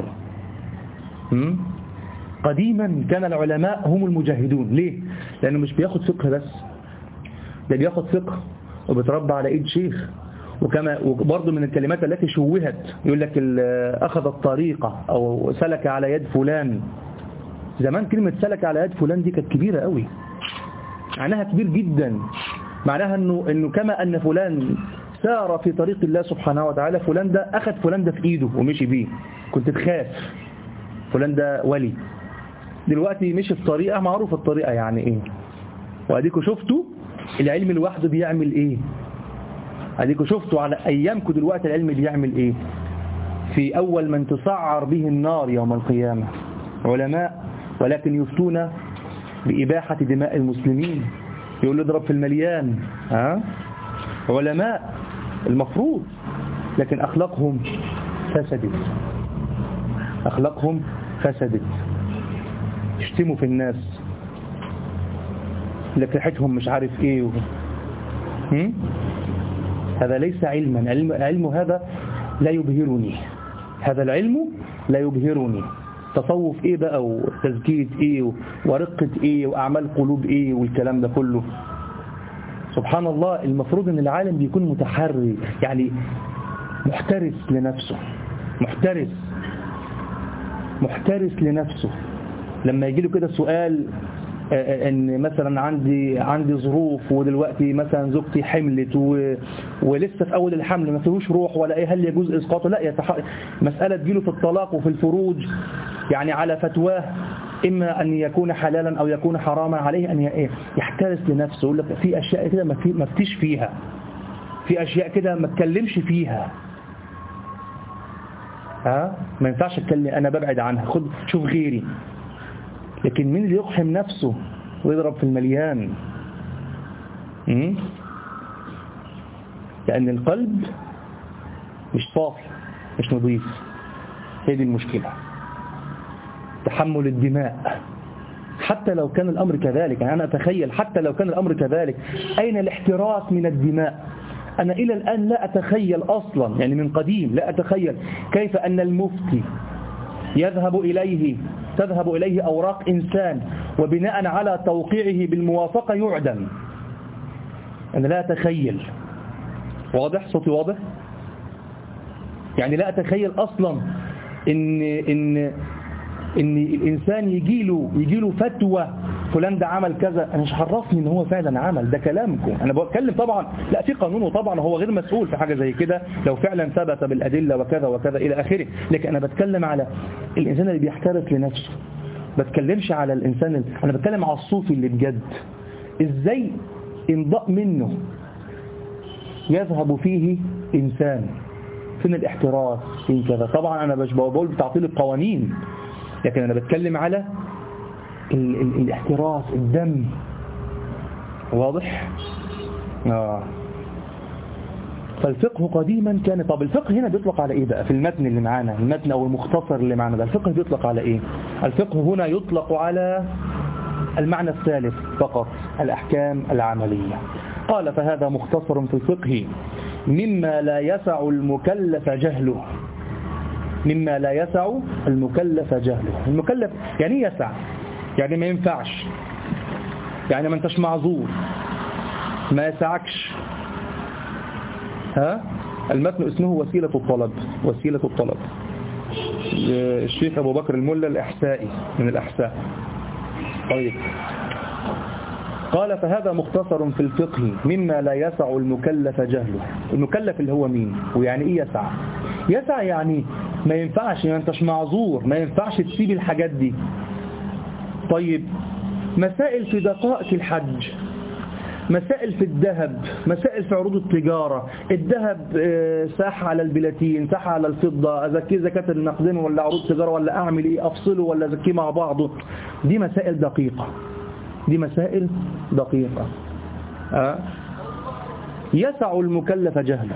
قديما كان العلماء هم المجاهدون. ليه؟ لأنه مش بياخد فقه بس، ده بياخد فقه وبتربى على إيد شيخ. وكما وبرضه من الكلمات التي شوهت يقول لك أخذ الطريقة أو سلك على يد فلان. زمان كلمة سلك على يد فلان دي كانت كبيرة قوي، معناها كبير جدا. معناها أنه, إنه كما أن فلان سار في طريق الله سبحانه وتعالى، فلان ده أخذ فلان ده في إيده ومشي بيه، كنت تخاف فلان ده ولي. دلوقتي مشي في طريقة معروف الطريقة يعني إيه، وأديكوا شفتوا العلم لوحده بيعمل إيه. أديكوا شفتوا على أيامكم دلوقتي العلم بيعمل إيه. في أول من تسعر به النار يوم القيامة علماء، ولكن يفتون بإباحة دماء المسلمين، يقول له اضرب في المليان. ها؟ علماء المفروض، لكن أخلاقهم فسدت، أخلاقهم فسدت، يشتموا في الناس، لك ريحتهم مش عارف ايه و... هذا ليس علما. العلم, العلم هذا لا يبهرني، هذا العلم لا يبهرني. تصوف ايه بقى وتزكية ايه ورقة ايه واعمال قلوب ايه والكلام ده كله. سبحان الله، المفروض ان العالم بيكون متحري، يعني محترس لنفسه، محترس محترس لنفسه. لما يجي له كده سؤال ان مثلا عندي عندي ظروف ودلوقتي مثلا زوجتي حملت و... ولسه في اول الحمل ما فيهوش روح ولا ايه، هل يجوز اسقاطه؟ لا، يتح... مساله تجيله في الطلاق وفي الفروج يعني على فتواه، اما ان يكون حلالا او يكون حراما، عليه ان ي... يحترس لنفسه. يقول لك في اشياء كده ما في... ما فتيش فيها، في اشياء كده ما اتكلمش فيها، ها ما ينفعش اتكلم، انا ببعد عنها، خد شوف غيري. لكن مين اللي يقحم نفسه ويضرب في المليان؟ امم لأن القلب مش صافي، مش نظيف. هي دي المشكلة، تحمل الدماء. حتى لو كان الأمر كذلك، يعني أنا أتخيل حتى لو كان الأمر كذلك، أين الاحتراس من الدماء؟ أنا إلى الآن لا أتخيل أصلا، يعني من قديم لا أتخيل كيف أن المفتي يذهب إليه تذهب إليه أوراق إنسان وبناء على توقيعه بالموافقة يعدم. أنا لا أتخيل. واضح؟ صوتي واضح؟ يعني لا أتخيل أصلا إن, إن ان الانسان يجي له يجي له فتوى فلان ده عمل كذا، انا مش عرفني ان هو فعلا عمل، ده كلامكم. انا بتكلم طبعا لا في قانون، وطبعا هو غير مسؤول في حاجه زي كده لو فعلا ثبت بالادله وكذا وكذا الى اخره، لكن انا بتكلم على الانسان اللي بيحترس لنفسه، بتكلمش على الانسان اللي... انا بتكلم على الصوفي اللي بجد ازاي انضاء منه يذهب فيه انسان، فين الاحتراس، فين كذا. طبعا انا مش بقول بتعطيل القوانين، لكن انا بتكلم على ال ال الاحتراس، الدم. واضح؟ آه. فالفقه قديما كان، طب الفقه هنا بيطلق على ايه بقى في المتن اللي معانا، المتن او المختصر اللي معانا ده، الفقه بيطلق على ايه؟ الفقه هنا يطلق على المعنى الثالث فقط، الأحكام العملية. قال فهذا مختصر في الفقه مما لا يسع المكلف جهله، مما لا يسع المكلف جهله. المكلف يعني يسع، يعني ما ينفعش، يعني ما انتش معذور، ما يسعكش. ها المتن اسمه وسيلة الطلب، وسيلة الطلب. الشيخ أبو بكر الملا الإحسائي من الأحساء. طيب قال فهذا مختصر في الفقه مما لا يسع المكلف جهله. المكلف اللي هو مين؟ ويعني ايه يسع؟ يسع يعني ما ينفعش، ما انتش معذور، ما ينفعش تسيب الحاجات دي. طيب مسائل في دقائق الحج، مسائل في الذهب، مسائل في عروض التجارة، الذهب ساح على البلاتين، ساح على الفضة، أزكيه زكاة النقدين ولا عروض تجارة ولا أعمل إيه، أفصله ولا أزكيه مع بعضه. دي مسائل دقيقة، دي مسائل دقيقة. أه؟ يسع المكلف جهله.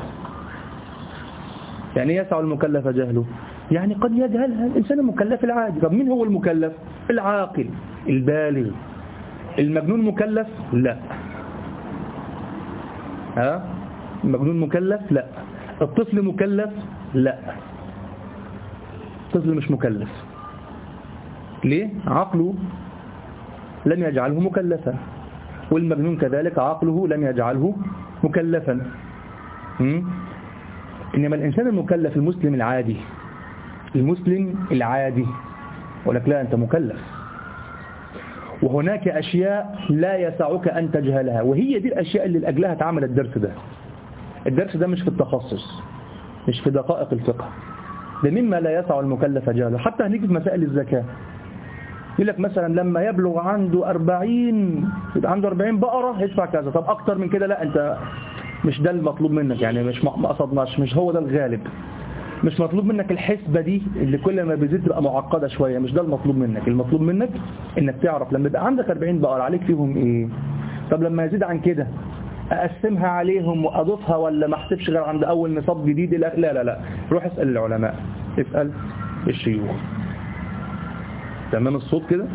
يعني يسع المكلف جهله، يعني قد يجهلها الإنسان المكلف العادي. طب مين هو المكلف؟ العاقل البالغ. المجنون مكلف؟ لا. ها؟ المجنون مكلف؟ لا. الطفل مكلف؟ لا. الطفل مش مكلف. ليه؟ عقله لم يجعله مكلفا، والمجنون كذلك عقله لم يجعله مكلفا. م? إنما الإنسان المكلف المسلم العادي، المسلم العادي يقول لك لا أنت مكلف، وهناك أشياء لا يسعك أن تجهلها، وهي دي الأشياء اللي لأجلها اتعمل الدرس ده. الدرس ده مش في التخصص، مش في دقائق الفقه، ده مما لا يسع المكلف جهله. حتى هنيجي في مسائل الزكاة، يقول لك مثلا لما يبلغ عنده أربعين، يبقى عنده أربعين بقرة يدفع كذا. طب أكتر من كده لا، أنت مش ده المطلوب منك، يعني مش ما قصدناش، مش هو ده الغالب. مش مطلوب منك الحسبة دي اللي كل ما بيزيد تبقى معقدة شوية، مش ده المطلوب منك. المطلوب منك انك تعرف لما يبقى عندك أربعين بقرة عليك فيهم ايه. طب لما يزيد عن كده اقسمها عليهم واضيفها ولا ما احسبش غير عند اول نصاب جديد؟ لا لا لا، روح اسأل العلماء، اسأل الشيوخ. تمام الصوت كده.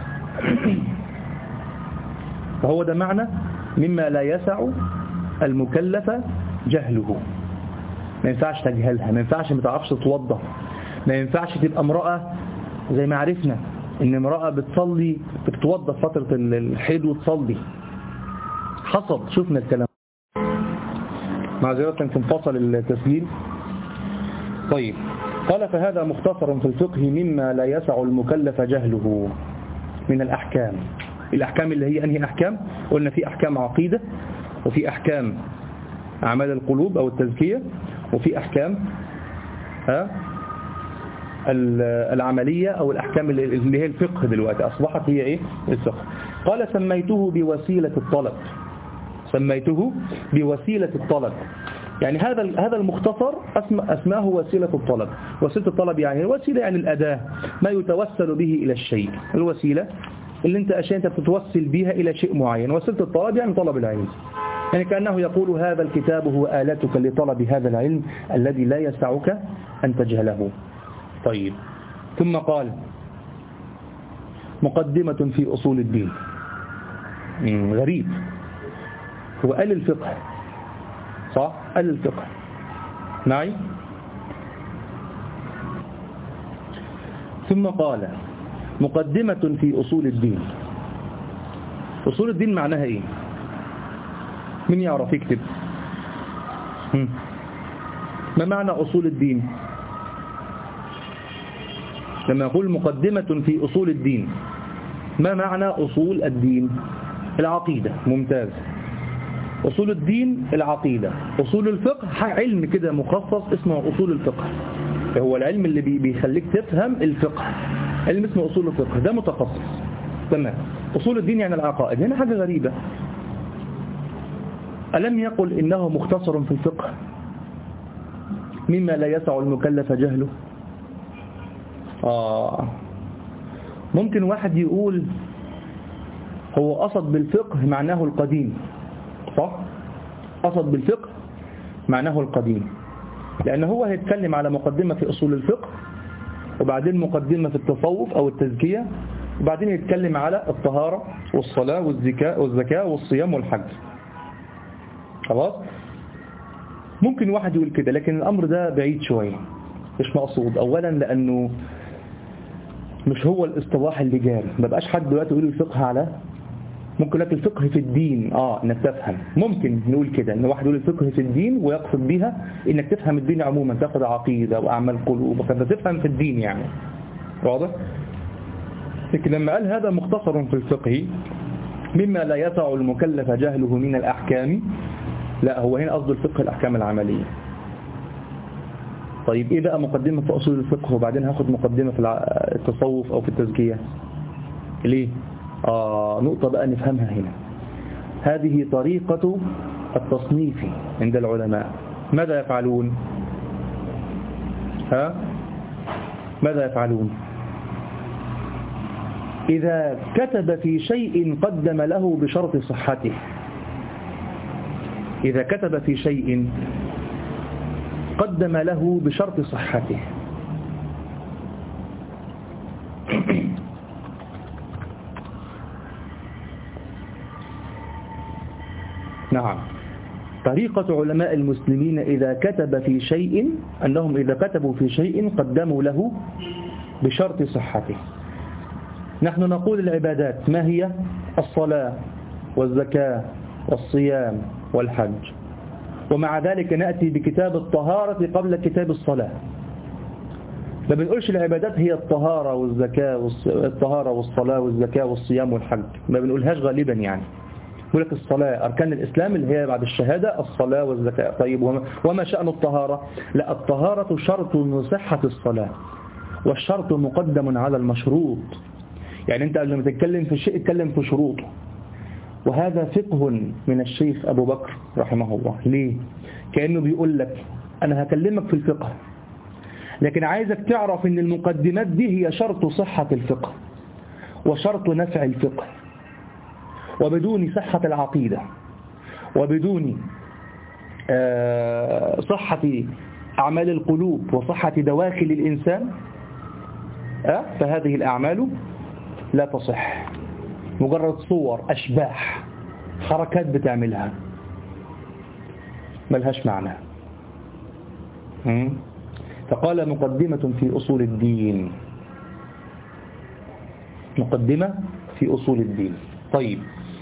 فهو ده معنى مما لا يسع المكلف جهله. ما ينفعش تجهلها، ما ينفعش ما تعرفش تتوضا، ما ينفعش تبقى امرأة زي ما عرفنا ان امرأة بتصلي بتتوضا في فترة الحيض وتصلي. حصل، شفنا الكلام. معذرة كان انفصل التسجيل. طيب قال فهذا مختصر في الفقه مما لا يسع المكلف جهله من الأحكام. الأحكام اللي هي أنهي أحكام؟ قلنا في أحكام عقيدة، وفي أحكام أعمال القلوب أو التزكية، وفي أحكام ها العملية أو الأحكام اللي هي الفقه. دلوقتي أصبحت هي إيه؟ الفقه. قال سميته بوسيلة الطلب، سميته بوسيلة الطلب. يعني هذا هذا المختصر أسماه وسيلة الطلب. وسيلة الطلب يعني الوسيلة، يعني الأداة، ما يتوسل به إلى الشيء. الوسيلة اللي أنت أشياء أنت بتتوسل بها إلى شيء معين. وسيلة الطلب يعني طلب العلم، يعني كأنه يقول هذا الكتاب هو آلتك لطلب هذا العلم الذي لا يسعك أن تجهله. طيب ثم قال مقدمة في أصول الدين. غريب، هو قال الفقه صح؟ قال الفقه معي. ثم قال مقدمة في أصول الدين. أصول الدين معناها إيه؟ من يعرف يكتب؟ ما معنى أصول الدين؟ لما يقول مقدمة في أصول الدين، ما معنى أصول الدين؟ العقيدة. ممتاز. أصول الدين العقيدة. أصول الفقه علم كده مخصص اسمه أصول الفقه، هو العلم اللي بيخليك تفهم الفقه، علم اسمه أصول الفقه، ده متخصص. تمام. أصول الدين يعني العقائد. هنا حاجة غريبة، ألم يقل إنه مختصر في الفقه مما لا يسع المكلف جهله؟ آه ممكن واحد يقول هو قصد بالفقه معناه القديم، صح؟ قصد بالفقه معناه القديم، لأن هو هيتكلم على مقدمة في أصول الفقه، وبعدين مقدمة في التصوف أو التزكية، وبعدين يتكلم على الطهارة والصلاة والزكاة والزكاة والصيام والحج. خلاص؟ ممكن واحد يقول كده، لكن الأمر ده بعيد شوية، مش مقصود. أولا لأنه مش هو الاصطلاح اللي جاري، ما بقاش حد دلوقتي يقول الفقه على، ممكن لك الفقه في الدين، اه انك تفهم، ممكن نقول كده ان واحد يقول الفقه في الدين ويقصد بها انك تفهم الدين عموما، تاخد عقيدة واعمال قلوب وكذا، تفهم في الدين يعني، واضح؟ لكن لما قال هذا مختصر في الفقه مما لا يسع المكلف جهله من الأحكام، لا، هو هنا قصد الفقه الأحكام العملية. طيب إيه بقى مقدمة في أصول الفقه وبعدين هاخد مقدمة في التصوف أو في التزكية؟ ليه؟ آه نقطة بقى نفهمها هنا. هذه طريقة التصنيف عند العلماء. ماذا يفعلون؟ ها؟ ماذا يفعلون؟ إذا كتب في شيء قدم له بشرط صحته، إذا كتب في شيء قدم له بشرط صحته. نعم، طريقة علماء المسلمين إذا كتب في شيء أنهم إذا كتبوا في شيء قدموا له بشرط صحته. نحن نقول العبادات ما هي؟ الصلاة والزكاة والصيام والحج، ومع ذلك نأتي بكتاب الطهارة قبل كتاب الصلاة. ما بنقولش العبادات هي الطهارة والزكاة والطهارة والصلاة والزكاة والصيام والحج، ما بنقولهاش غالبا يعني. يقول لك الصلاة أركان الإسلام اللي هي بعد الشهادة الصلاة والزكاة. طيب وما, وما شأن الطهارة؟ لا، الطهارة شرط لصحة الصلاة، والشرط مقدم على المشروط. يعني أنت لما تتكلم في شيء اتكلم في شروطه، وهذا فقه من الشيخ أبو بكر رحمه الله. ليه؟ كأنه بيقول لك أنا هكلمك في الفقه، لكن عايزك تعرف أن المقدمات دي هي شرط صحة الفقه وشرط نفع الفقه، وبدون صحة العقيدة وبدون صحة أعمال القلوب وصحة دواخل الإنسان فهذه الأعمال لا تصح، مجرد صور أشباح حركات بتعملها ملهاش معنى. فقال مقدمة في أصول الدين، مقدمة في أصول الدين. طيب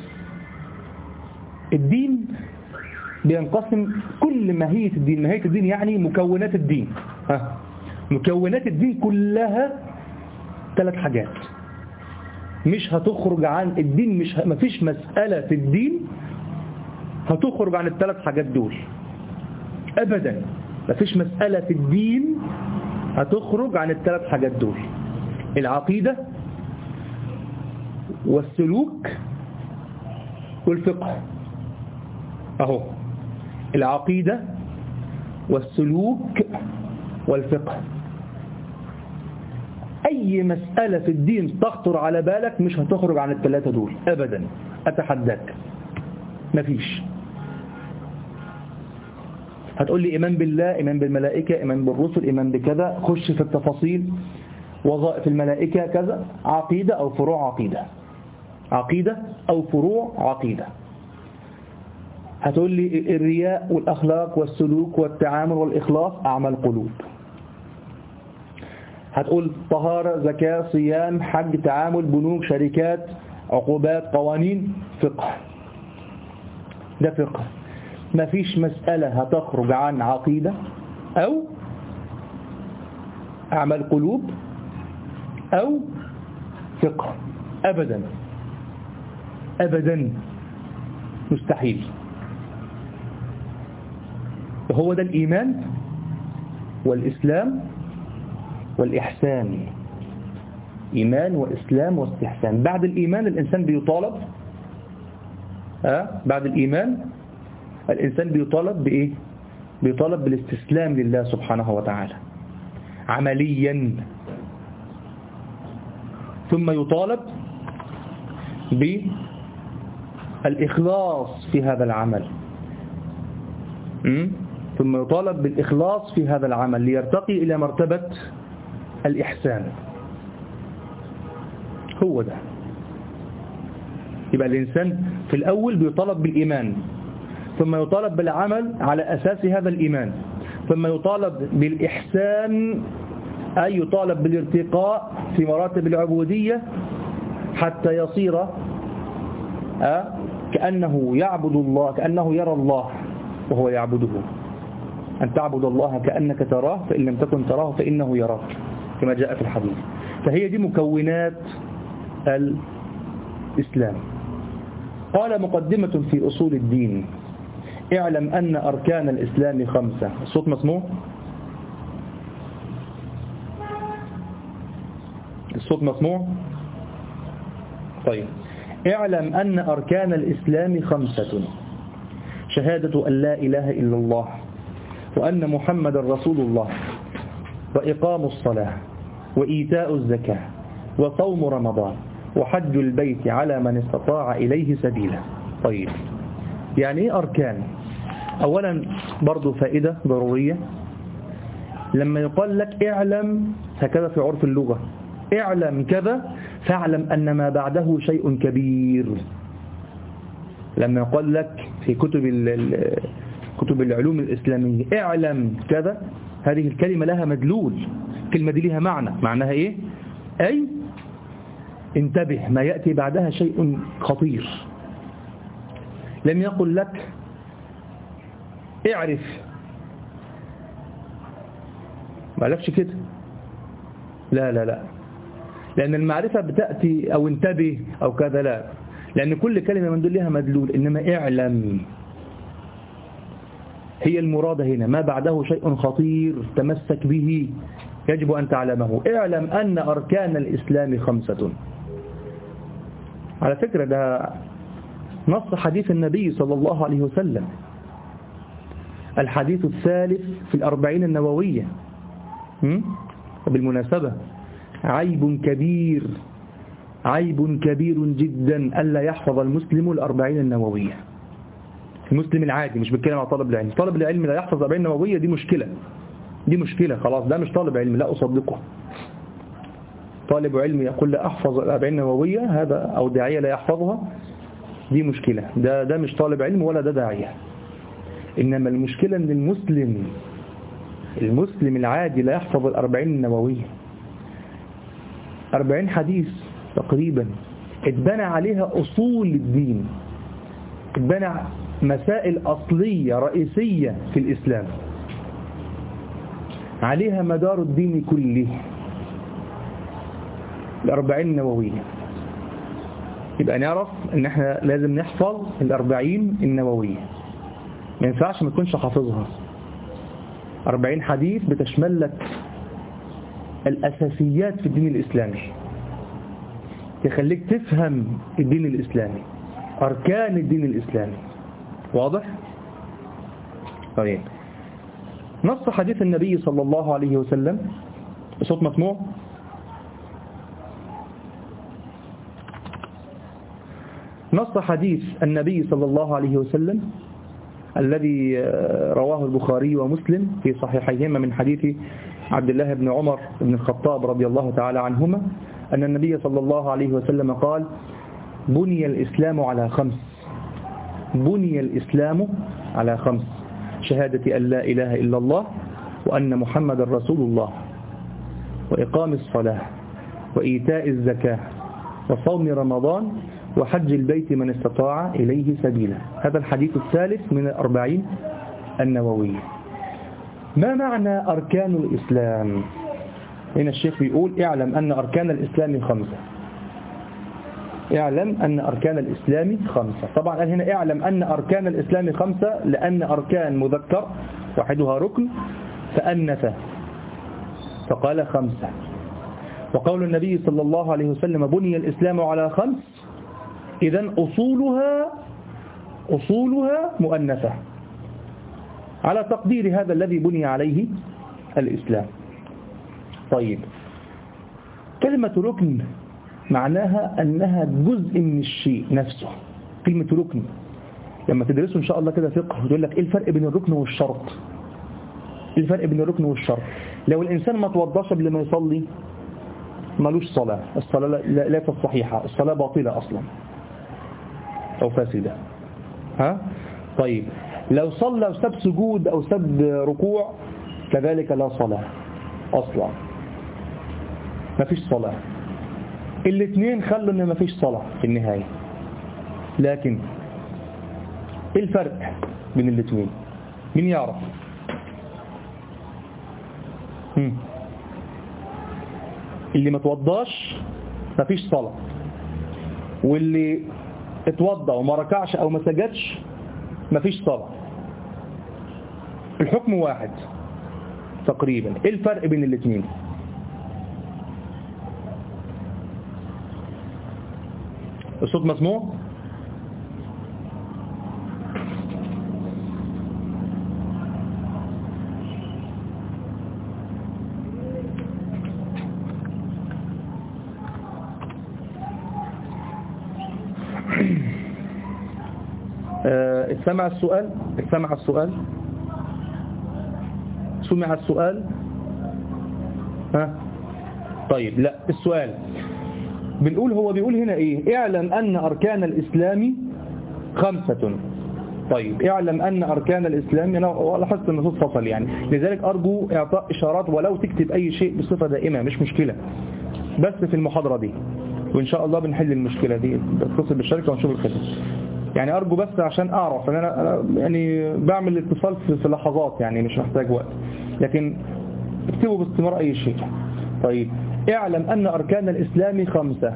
الدين بينقسم، كل ماهية الدين، ماهية الدين يعني مكونات الدين، ها مكونات الدين كلها ثلاث حاجات مش هتخرج عن الدين، مش ه... مفيش مسألة في الدين هتخرج عن الثلاث حاجات دول أبدا. مفيش مسألة في الدين هتخرج عن الثلاث حاجات دول: العقيدة والسلوك والفقه. أهو العقيدة والسلوك والفقه. أي مسألة في الدين تخطر على بالك مش هتخرج عن الثلاثة دول أبدا، أتحداك، مفيش. هتقول لي إيمان بالله، إيمان بالملائكة، إيمان بالرسل، إيمان بكذا، خش في التفاصيل، وظائف الملائكة كذا، عقيدة أو فروع عقيدة، عقيدة أو فروع عقيدة. هتقول لي الرياء والأخلاق والسلوك والتعامل والإخلاص، أعمال قلوب. هتقول طهارة، زكاة، صيام، حج، تعامل، بنوك، شركات، عقوبات، قوانين، فقه. ده فقه. ما فيش مسألة هتخرج عن عقيدة أو أعمال قلوب أو فقه، أبدا أبدا مستحيل. وهو ده الإيمان والإسلام والإحسان. إيمان وإسلام واستحسان. بعد الإيمان الإنسان بيطالب أه؟ بعد الإيمان الإنسان بيطالب بإيه؟ بيطالب بالاستسلام لله سبحانه وتعالى عمليا، ثم يطالب بالإخلاص في هذا العمل، م? ثم يطالب بالإخلاص في هذا العمل ليرتقي إلى مرتبة الإحسان. هو ده. يبقى الإنسان في الأول بيطالب بالإيمان، ثم يطالب بالعمل على أساس هذا الإيمان، ثم يطالب بالإحسان، أي يطالب بالارتقاء في مراتب العبودية حتى يصير أه كأنه يعبد الله، كأنه يرى الله وهو يعبده. أن تعبد الله كأنك تراه فإن لم تكن تراه فإنه يراك، كما جاء في الحديث. فهي دي مكونات الإسلام. قال مقدمة في أصول الدين: اعلم أن أركان الإسلام خمسة. الصوت مسموع؟ الصوت مسموع؟ طيب. اعلم أن أركان الإسلام خمسة: شهادة أن لا إله إلا الله، وأن محمد رسول الله، وإقام الصلاة، وإيتاء الزكاة، وصوم رمضان، وحج البيت على من استطاع إليه سبيلا. طيب، يعني إيه أركان؟ أولا برضو فائدة ضرورية، لما يقال لك اعلم هكذا في عرف اللغة، اعلم كذا فاعلم أن ما بعده شيء كبير. لما يقال لك في كتب كتب العلوم الإسلامية اعلم كذا، هذه الكلمة لها مدلول، الكلمة دي لها معنى. معناها إيه؟ أي انتبه، ما يأتي بعدها شيء خطير. لم يقل لك اعرف، ما قالكش كده، لا لا لا، لأن المعرفة بتأتي أو انتبه أو كذا، لا، لأن كل كلمة من دول لها مدلول. إنما اعلم هي المرادة هنا، ما بعده شيء خطير تمسك به يجب أن تعلمه. اعلم أن أركان الإسلام خمسة. على فكرة ده نص حديث النبي صلى الله عليه وسلم، الحديث الثالث في الأربعين النووية. بالمناسبة عيب كبير عيب كبير جدا ألا يحفظ المسلم الأربعين النووية. المسلم العادي، مش بتكلم على طالب العلم. طالب العلم لا يحفظ الأربعين النووية، دي مشكلة، دي مشكلة خلاص، ده مش طالب علم، لا أصدقه. طالب علم يقول لا أحفظ الأربعين النووية، هذا أو داعية لا يحفظها، دي مشكلة، ده ده مش طالب علم ولا ده داعية. إنما المشكلة أن المسلم المسلم العادي لا يحفظ الأربعين النووية. أربعين حديث تقريبا اتبنى عليها أصول الدين، اتبنى مسائل أصلية رئيسية في الإسلام، عليها مدار الدين كله، الأربعين النووية. يبقى نعرف ان احنا لازم نحفظ الأربعين النووية، ما ينفعش ما تكونش حافظها. أربعين حديث بتشمل لك الأساسيات في الدين الإسلامي، تخليك تفهم الدين الإسلامي، أركان الدين الإسلامي. واضح؟ طيب، نص حديث النبي صلى الله عليه وسلم، صوت مسموع؟ نص حديث النبي صلى الله عليه وسلم الذي رواه البخاري ومسلم في صحيحيهما من حديث عبد الله بن عمر بن الخطاب رضي الله تعالى عنهما أن النبي صلى الله عليه وسلم قال: بني الإسلام على خمس بني الإسلام على خمس شهادة أن لا إله إلا الله، وأن محمد رسول الله، وإقام الصلاة، وإيتاء الزكاة، وصوم رمضان، وحج البيت من استطاع إليه سبيلا. هذا الحديث الثالث من الأربعين النووية. ما معنى أركان الإسلام؟ هنا الشيخ بيقول اعلم أن أركان الإسلام خمسة. اعلم أن أركان الإسلام خمسة. طبعا قال هنا اعلم أن أركان الإسلام خمسة لأن أركان مذكر واحدها ركن فأنث فقال خمسة. وقول النبي صلى الله عليه وسلم بني الإسلام على خمس، إذن أصولها أصولها مؤنثة على تقدير هذا الذي بني عليه الإسلام. طيب، كلمة ركن معناها أنها جزء من الشيء نفسه. كلمة ركن لما تدرسوا إن شاء الله كده فقه يقول لك إيه الفرق بين الركن والشرط. إيه الفرق بين الركن والشرط؟ لو الإنسان ما توضاش قبل ما يصلي مالوش صلاة، الصلاة ليست صحيحة، الصلاة باطلة أصلا أو فاسدة. ها؟ طيب، لو صلى وساب سجود أو ساب ركوع كذلك لا صلاة أصلا، ما فيش صلاة. الاثنين خلوا ان ما فيش صلاة في النهاية. لكن ايه الفرق بين الاثنين؟ مين يعرف؟ هم. اللي ما توضاش ما فيش صلاة، واللي اتوضى وما ركعش او ما سجدش ما فيش صلاة. الحكم واحد تقريبا. ايه الفرق بين الاثنين؟ الصوت مسموع؟ سمع السؤال؟ سمع السؤال؟ سمع السؤال؟ ها؟ طيب، لا، السؤال بنقول هو بيقول هنا ايه؟ اعلم ان اركان الاسلام خمسة. طيب، اعلم ان اركان الاسلام، انا لاحظت ان الصوت فصل يعني، لذلك ارجو اعطاء اشارات ولو تكتب اي شيء بصفة دائمة مش مشكلة، بس في المحاضرة دي وان شاء الله بنحل المشكلة دي. اتصل بالشركة ونشوف الخدمة. يعني ارجو بس عشان اعرف ان انا, أنا يعني بعمل اتصال في, في لحظات يعني مش محتاج وقت، لكن اكتبوا باستمرار اي شيء. طيب، اعلم ان اركان الاسلام خمسة.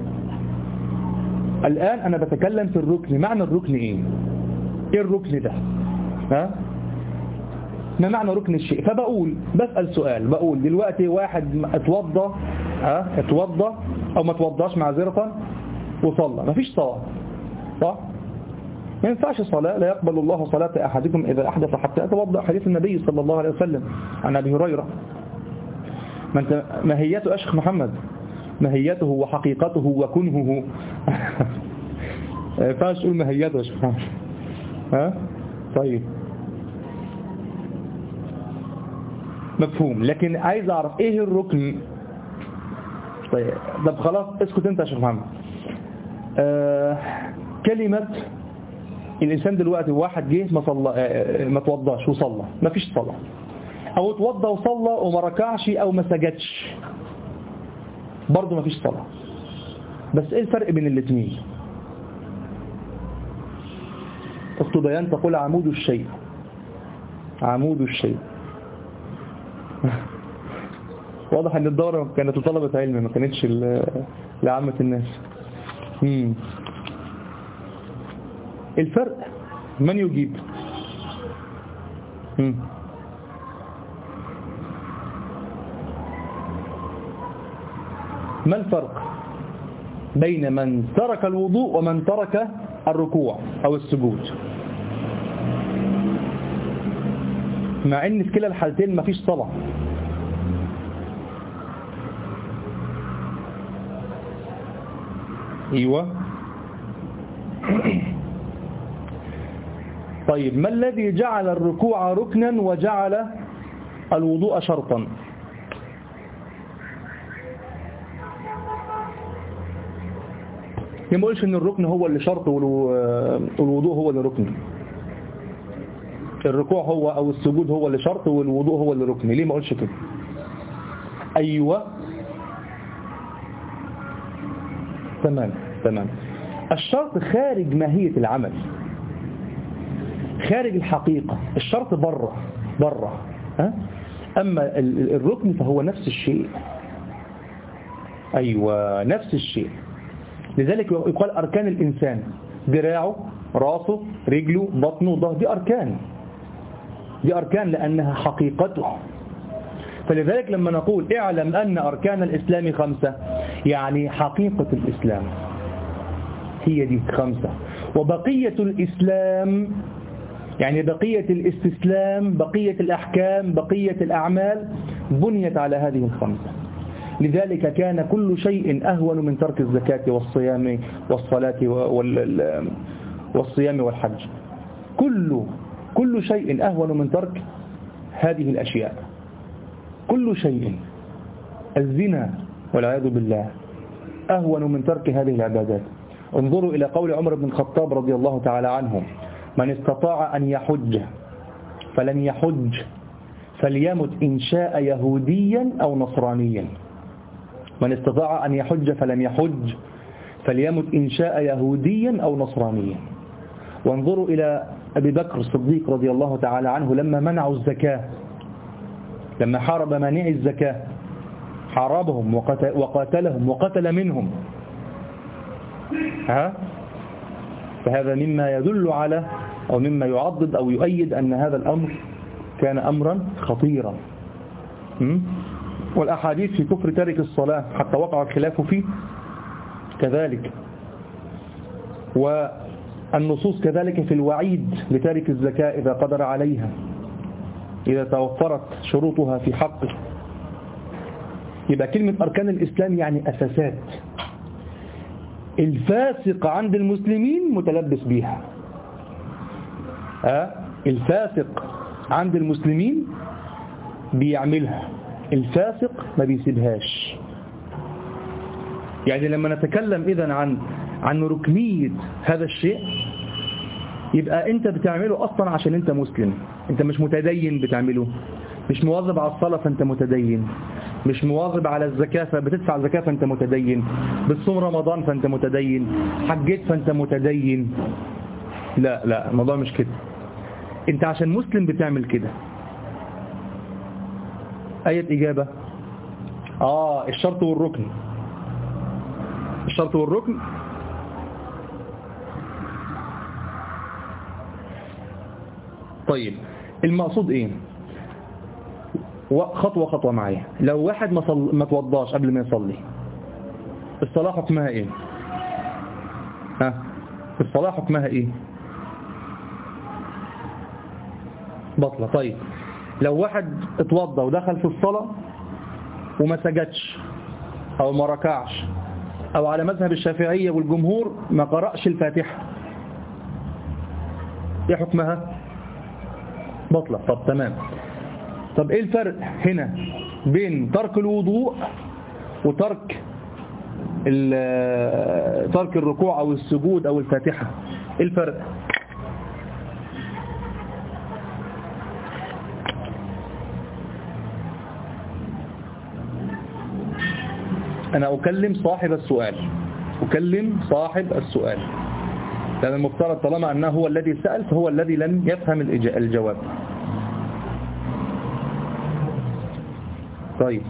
الان انا بتكلم في الركن. معنى الركن ايه؟ ايه الركن ده؟ ها؟ ما معنى ركن الشيء؟ فبقول بسأل سؤال، بقول دلوقتي واحد اتوضى ها اتوضى او ما اتوضاش معذرة وصلى، ما فيش صلاة، صح؟ ما ينفعش صلاة، لا يقبل الله صلاة احدكم اذا احدث حتى يتوضا، حديث النبي صلى الله عليه وسلم عن ابي هريرة. ما انت ماهيته اشخ محمد، ماهيته وحقيقته وكنهه. ما ينفعش تقول ماهيته اشخ محمد. ها؟ طيب، مفهوم. لكن عايز اعرف ايه الركن. طيب، طب خلاص اسكت انت يا شيخ محمد. آه كلمة الانسان دلوقتي واحد جه ما صلى آه ما توضاش وصلى، ما فيش صلاة، او اتوضى وصلى وما ركعش او ما سجدش برضه ما فيش صلاة. بس ايه الفرق بين الاثنين؟ اخت بيان تقول عمود الشيء، عمود الشيء. واضح ان الدورة كانت لطلبة علم ما كانتش لعامة الناس. مم. الفرق من يجيب؟ مم. ما الفرق بين من ترك الوضوء ومن ترك الركوع أو السجود؟ مع ان في كلا الحالتين ما فيش صلاة. ايوه. طيب، ما الذي جعل الركوع ركنا وجعل الوضوء شرطا؟ ما قلش ان الركن هو اللي شرط والوضوء هو اللي ركن. الركوع هو او السجود هو اللي شرط والوضوء هو اللي ركن. ليه ما قلش كده؟ ايوه، تمام تمام. الشرط خارج ماهية العمل، خارج الحقيقة. الشرط بره بره ها. أما الركن فهو نفس الشيء. أيوة نفس الشيء. لذلك يقال أركان الإنسان: ذراعه، راسه، رجله، بطنه، ظهره، دي أركان، دي أركان لأنها حقيقته. فلذلك لما نقول اعلم أن أركان الإسلام خمسة، يعني حقيقة الإسلام هي دي خمسة، وبقية الإسلام يعني بقية الاستسلام، بقية الأحكام، بقية الأعمال بنيت على هذه الخمسة. لذلك كان كل شيء أهون من ترك الزكاة والصيام والصلاة والصيام والحج. كل كل شيء أهون من ترك هذه الأشياء، كل شيء. الزنا والعياذ بالله أهون من ترك هذه العبادات. انظروا إلى قول عمر بن الخطاب رضي الله تعالى عنه: من استطاع أن يحج فلن يحج فليمت إن شاء يهوديا أو نصرانيا. من استطاع أن يحج فلم يحج فليمت إن شاء يهوديا أو نصرانيا. وانظروا إلى أبي بكر الصديق رضي الله تعالى عنه لما منعوا الزكاة، لما حارب مانعي الزكاة، حاربهم وقاتلهم وقتل منهم. ها؟ فهذا مما يدل على أو مما يعضد أو يؤيد أن هذا الأمر كان أمرا خطيرا. والأحاديث في كفر تارك الصلاة حتى وقع الخلاف فيه كذلك، والنصوص كذلك في الوعيد لتارك الزكاة إذا قدر عليها، إذا توفرت شروطها في حقه. يبقى كلمة أركان الإسلام يعني أساسات. الفاسق عند المسلمين متلبس بيها. أه؟ الفاسق عند المسلمين بيعملها، الفاسق ما بيسيبهاش. يعني لما نتكلم إذن عن عن ركنية هذا الشيء، يبقى أنت بتعمله أصلا عشان أنت مسلم، أنت مش متدين بتعمله، مش مواظب على الصلاة فأنت متدين، مش مواظب على الزكاة فبتدفع الزكاة فأنت متدين، بتصوم رمضان فأنت متدين، حجيت فأنت متدين. لا لا، الموضوع مش كده. أنت عشان مسلم بتعمل كده. أية إجابة؟ آه الشرط والركن. الشرط والركن طيب المقصود إيه؟ خطوة خطوة معايا. لو واحد ما, صل... ما توضاش قبل ما يصلي، الصلاة حكمها إيه؟ ها؟ الصلاة حكمها إيه؟ بطلة. طيب لو واحد اتوضى ودخل في الصلاة وما سجدش أو ما ركعش، أو على مذهب الشافعية والجمهور ما قرأش الفاتحة، إيه حكمها؟ بطلة. طب تمام. طب إيه الفرق هنا بين ترك الوضوء وترك ترك الركوع أو السجود أو الفاتحة؟ إيه الفرق؟ أنا أكلم صاحب السؤال، أكلم صاحب السؤال، لأن المفترض طالما أنه هو الذي سأل فهو الذي لم يفهم الجواب. طيب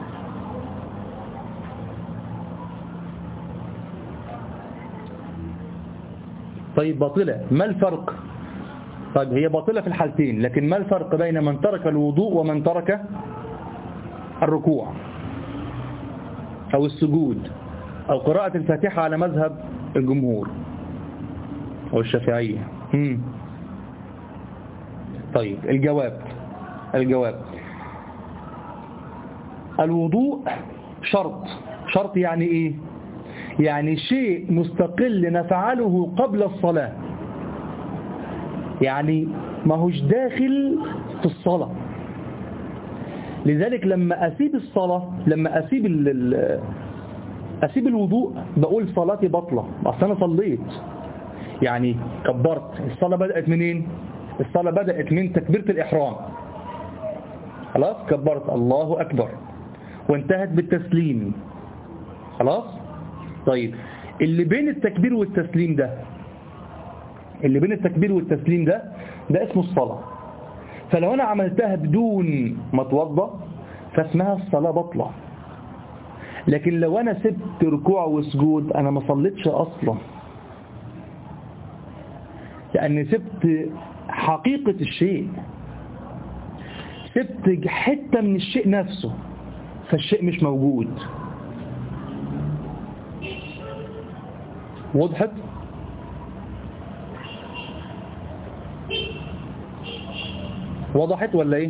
طيب باطلة، ما الفرق؟ طيب هي باطلة في الحالتين، لكن ما الفرق بين من ترك الوضوء ومن ترك الركوع أو السجود أو قراءة الفاتحة على مذهب الجمهور أو الشافعية؟ مم. طيب الجواب الجواب الوضوء شرط. شرط يعني إيه؟ يعني شيء مستقل نفعله قبل الصلاة، يعني ما هوش داخل في الصلاة. لذلك لما أسيب الصلاة، لما أسيب ال أسيب الوضوء بقول صلاتي بطلة، أصل أنا صليت، يعني كبرت. الصلاة بدأت منين؟ الصلاة بدأت من تكبيرة الإحرام، خلاص كبرت الله أكبر، وانتهت بالتسليم، خلاص. طيب اللي بين التكبير والتسليم ده، اللي بين التكبير والتسليم ده ده اسمه الصلاة. فلو أنا عملتها بدون ما اتوضأ فاسمها الصلاة بطلة. لكن لو أنا سبت ركوع وسجود أنا ما صليتش أصلا، لأني سبت حقيقة الشيء، سبت حتة من الشيء نفسه، فالشيء مش موجود. وضحت؟ وضحت ولا ايه؟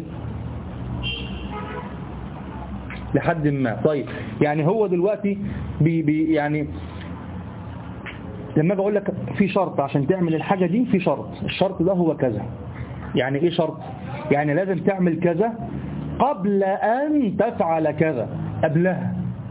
لحد ما. طيب يعني هو دلوقتي بي بي يعني لما اجي اقول لك في شرط عشان تعمل الحاجة دي، في شرط، الشرط ده هو كذا. يعني ايه شرط؟ يعني لازم تعمل كذا قبل ان تفعل كذا، قبلها.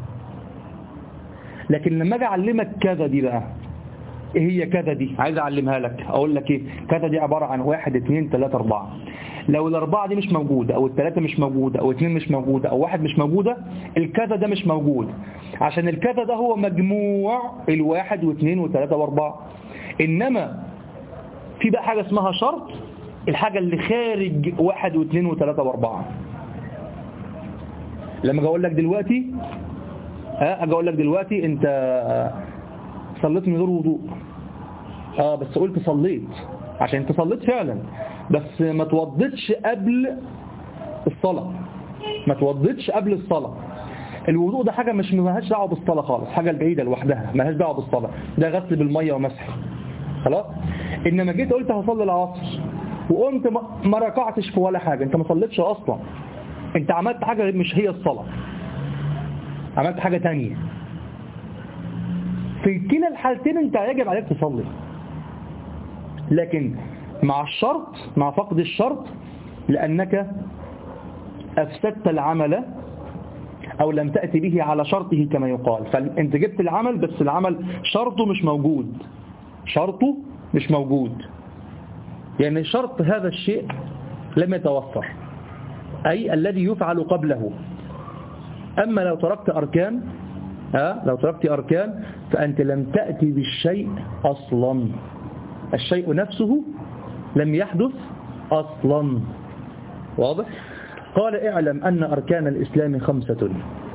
لكن لما اجي اعلمك كذا دي بقى، ايه هي كذا دي؟ عايز اعلمها لك، اقول لك ايه كذا دي؟ عبارة عن واحد اتنين تلاتة اربعة. لو الاربعة دي مش موجودة، او التلاتة مش موجودة، او اتنين مش موجودة، او واحد مش موجودة، الكذا ده مش موجود، عشان الكذا ده هو مجموع الواحد واثنين وثلاثة واربعة. انما في بقى حاجة اسمها شرط، الحاجة اللي خارج واحد واثنين وثلاثة واربعة. لما اجي اقول لك دلوقتي ها اجي اقول لك دلوقتي انت صليت من غير وضوء، اه بس قلت صليت عشان انت صليت فعلا، بس ما توضيتش قبل الصلاة، ما توضيتش قبل الصلاة. الوضوء ده حاجة مش مالهاش دعوه بالصلاة خالص، حاجة بعيدة لوحدها مالهاش دعوه بالصلاة، ده غسل بالمية ومسح خلاص. انما جيت قلت هصلي العصر وقمت ما ركعتش في ولا حاجة، انت ما صليتش اصلا، انت عملت حاجة مش هي الصلاة، عملت حاجة تانية. في كلا الحالتين انت يجب عليك تصلي، لكن مع الشرط، مع فقد الشرط، لأنك أفسدت العمل أو لم تأتي به على شرطه كما يقال. فأنت جبت العمل بس العمل شرطه مش موجود، شرطه مش موجود، يعني شرط هذا الشيء لم يتوفر، أي الذي يفعل قبله. أما لو تركت أركان، ها لو تركت أركان فأنت لم تأتي بالشيء أصلا، الشيء نفسه لم يحدث أصلا. واضح؟ قال اعلم أن أركان الإسلام خمسة: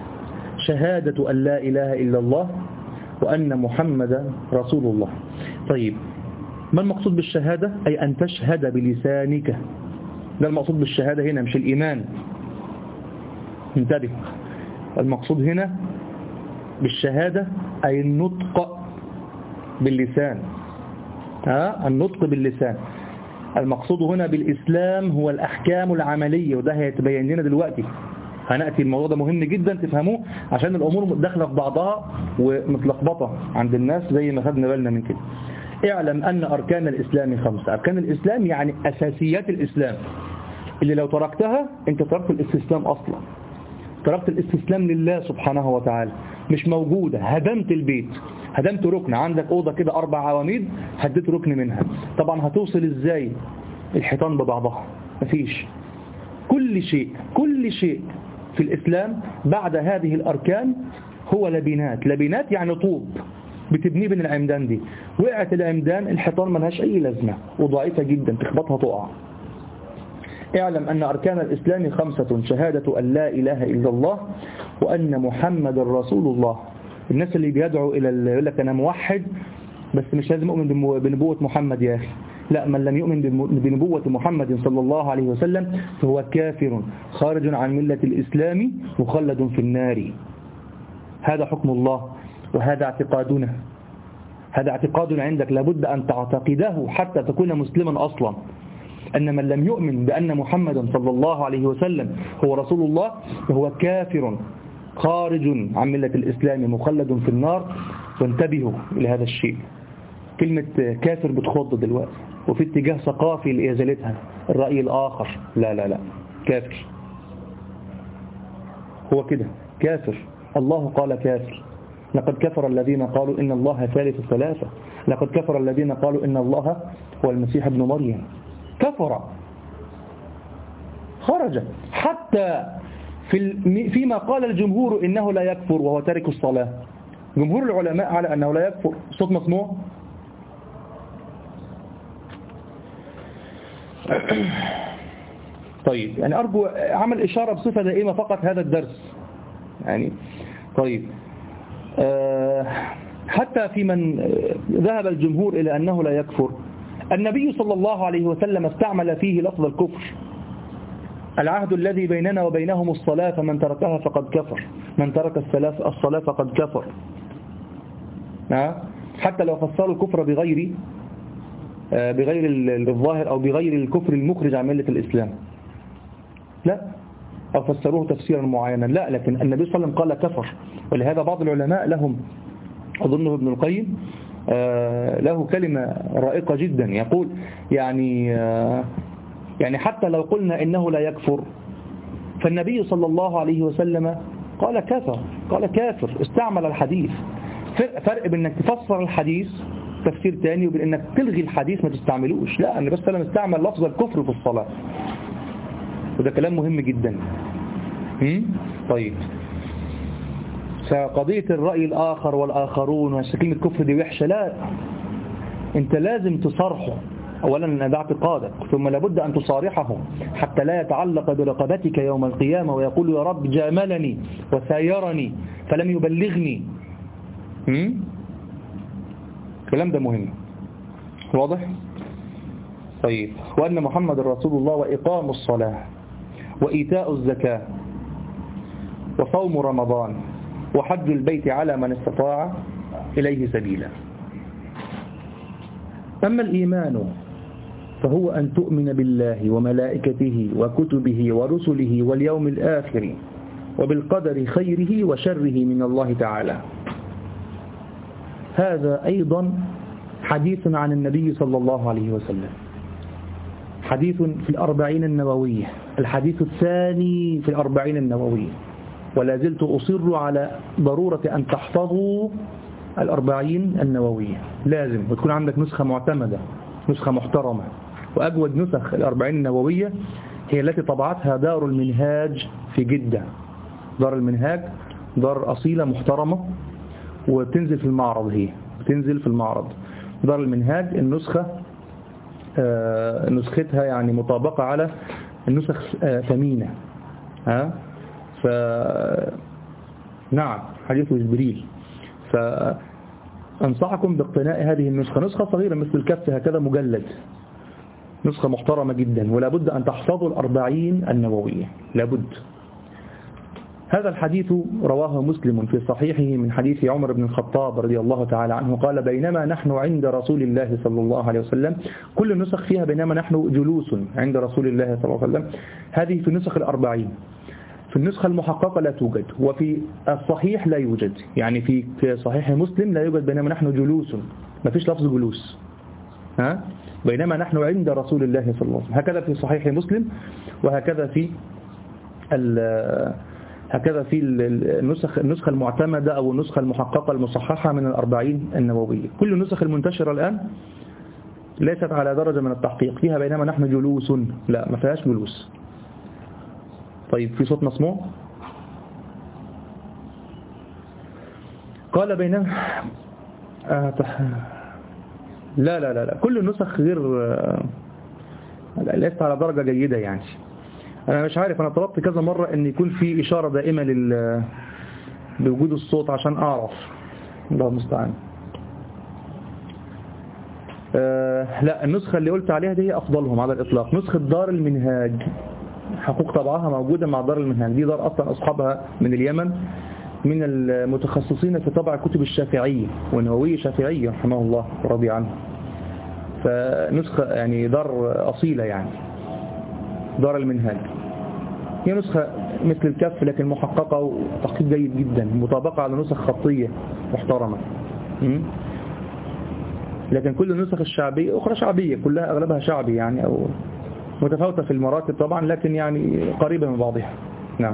شهادة أن لا إله إلا الله وأن محمدا رسول الله. طيب ما المقصود بالشهادة؟ أي أن تشهد بلسانك، ده المقصود بالشهادة هنا، مش الإيمان. انتبه، المقصود هنا بالشهادة أي النطق باللسان، ها النطق باللسان. المقصود هنا بالإسلام هو الأحكام العملية، وده هيتبين لنا دلوقتي، هنأتي الموضوع ده مهم جدا تفهموه، عشان الأمور داخله في بعضها ومتلخبطة عند الناس زي ما خدنا بالنا من كده. اعلم أن أركان الإسلام خمسة. أركان الإسلام يعني أساسيات الإسلام، اللي لو تركتها أنت تركت الاستسلام أصلا، تركت الاستسلام لله سبحانه وتعالى، مش موجودة، هدمت البيت، هدمت ركن، عندك أوضة كده أربع عواميد هديت ركن منها، طبعا هتوصل إزاي الحيطان ببعضها؟ مفيش. كل شيء كل شيء في الإسلام بعد هذه الأركان هو لبنات، لبنات يعني طوب بتبنيه بين العمدان دي، وقعت العمدان الحيطان ملهاش أي لازمة وضعيفة جدا، تخبطها تقع. اعلم أن أركان الإسلام خمسة: شهادة أن لا إله إلا الله وأن محمد رسول الله. الناس اللي بيدعوا إلى يقول لك أنا موحد بس مش لازم أؤمن بنبوة محمد يا أخي، لا، من لم يؤمن بنبوة محمد صلى الله عليه وسلم فهو كافر خارج عن ملة الإسلام مخلد في النار. هذا حكم الله وهذا اعتقادنا، هذا اعتقاد عندك لابد أن تعتقده حتى تكون مسلما أصلا، أن من لم يؤمن بأن محمدا صلى الله عليه وسلم هو رسول الله فهو كافر خارج عن ملة الإسلام مخلد في النار. وانتبهوا لهذا الشيء، كلمة كافر بتخض دلوقتي، وفي اتجاه ثقافي لإزالتها، الرأي الآخر، لا لا لا، كافر هو كده كافر. الله قال كافر، لقد كفر الذين قالوا إن الله ثالث ثلاثة، لقد كفر الذين قالوا إن الله هو المسيح ابن مريم، كفر خرج. حتى في فيما قال الجمهور إنه لا يكفر وهو تارك الصلاة، جمهور العلماء على أنه لا يكفر. صوت مسموع؟ طيب يعني أرجو عمل إشارة بصفة دائمة فقط هذا الدرس يعني. طيب أه حتى في من ذهب الجمهور إلى أنه لا يكفر، النبي صلى الله عليه وسلم استعمل فيه لفظ الكفر. العهد الذي بيننا وبينهم الصلاة فمن تركها فقد كفر، من ترك الصلاة فقد كفر. حتى لو فسروا الكفر بغير بغير الظاهر أو بغير الكفر المخرج عن ملة الإسلام، لا، أو فسروه تفسيرا معينا، لا، لكن النبي صلى الله عليه وسلم قال كفر. ولهذا بعض العلماء لهم، أظنه ابن القيم له كلمة رائقة جدا، يقول يعني يعني حتى لو قلنا إنه لا يكفر فالنبي صلى الله عليه وسلم قال كفر، قال كافر، استعمل الحديث. فرق بين انك تفسر الحديث تفسير تاني وبين انك تلغي الحديث ما تستعملوش. لا، النبي صلى الله عليه وسلم استعمل لفظ الكفر في الصلاة، وده كلام مهم جدا. طيب فقضية الرأي الآخر والآخرون وكلمة كفر دي وحشة، لا، انت لازم تصارحه. أولا ده اعتقادك، ثم لابد أن تصارحه حتى لا يتعلق برقبتك يوم القيامة ويقول يا رب جاملني وسايرني فلم يبلغني. الكلام ده مهم، واضح؟ طيب وأن محمد رسول الله وإقام الصلاة وإيتاء الزكاة وصوم رمضان وحج البيت على من استطاع إليه سبيلا. أما الإيمان فهو أن تؤمن بالله وملائكته وكتبه ورسله واليوم الآخر وبالقدر خيره وشره من الله تعالى. هذا أيضا حديث عن النبي صلى الله عليه وسلم، حديث في الأربعين النووية، الحديث الثاني في الأربعين النووية. ولا زلت أصر على ضرورة أن تحفظوا الأربعين النووية، لازم وتكون عندك نسخة معتمدة، نسخة محترمة. وأجود نسخ الأربعين النووية هي التي طبعتها دار المنهاج في جدة. دار المنهاج دار أصيلة محترمة وتنزل في المعرض، هي بتنزل في المعرض. دار المنهاج النسخة آه نسختها يعني مطابقة على النسخ آه ثمينة. ها ف نعم حديث جبريل. فأنصحكم باقتناء هذه النسخة، نسخة صغيرة مثل الكف هكذا مجلد، نسخة محترمة جدا. ولا بد أن تحفظوا الأربعين النووية، لابد. هذا الحديث رواه مسلم في صحيحه من حديث عمر بن الخطاب رضي الله تعالى عنه قال بينما نحن عند رسول الله صلى الله عليه وسلم، كل النسخ فيها بينما نحن جلوس عند رسول الله صلى الله عليه وسلم، هذه في نسخ الأربعين. في النسخة المحققة لا توجد، وفي الصحيح لا يوجد، يعني في صحيح مسلم لا يوجد بينما نحن جلوس، ما فيش لفظ جلوس، ها بينما نحن عند رسول الله صلى الله عليه وسلم. هكذا في صحيح مسلم، وهكذا في هكذا في النسخ النسخة المعتمدة أو النسخة المحققة المصححة من الأربعين النووية. كل النسخ المنتشرة الآن ليست على درجة من التحقيق، فيها بينما نحن جلوس، لا ما فيهاش جلوس. طيب في صوت مسموع؟ قال بينما آه لا لا لا لا كل النسخ غير ليست على درجة جيدة يعني. أنا مش عارف، أنا طلبت كذا مرة أن يكون في إشارة دائمة لل بوجود الصوت عشان أعرف. الله المستعان. أه لا النسخة اللي قلت عليها دي هي أفضلهم على الإطلاق، نسخة دار المنهاج، حقوق طبعها موجودة مع دار المنهاج. دي دار أصلا أصحابها من اليمن، من المتخصصين في طبع كتب الشافعية والنووية الشافعية رحمه الله ورضي عنه. فنسخة يعني دار أصيلة يعني، دار المنهاج. هي نسخة مثل الكف لكن محققة وتحقيق جيد جدا، مطابقة على نسخ خطية محترمة. لكن كل النسخ الشعبية أخرى شعبية، كلها أغلبها شعبي يعني، أو متفاوتة في المراتب طبعا، لكن يعني قريبة من بعضها. نعم.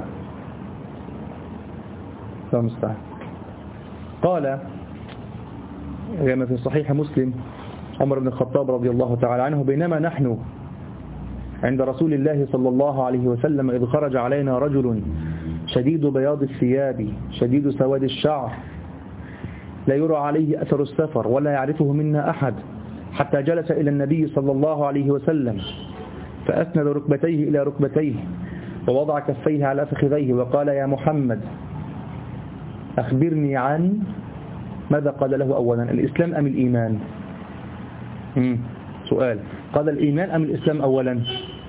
فمستعان. قال كما في صحيح مسلم عمر بن الخطاب رضي الله تعالى عنه بينما نحن عند رسول الله صلى الله عليه وسلم إذ خرج علينا رجل شديد بياض الثياب شديد سواد الشعر لا يرى عليه أثر السفر ولا يعرفه منا أحد، حتى جلس إلى النبي صلى الله عليه وسلم فأسند ركبتيه إلى ركبتيه ووضع كفيه على فخذيه وقال يا محمد أخبرني عن ماذا قال له أولا الإسلام أم الإيمان؟ مم. سؤال، قال الإيمان أم الإسلام أولا؟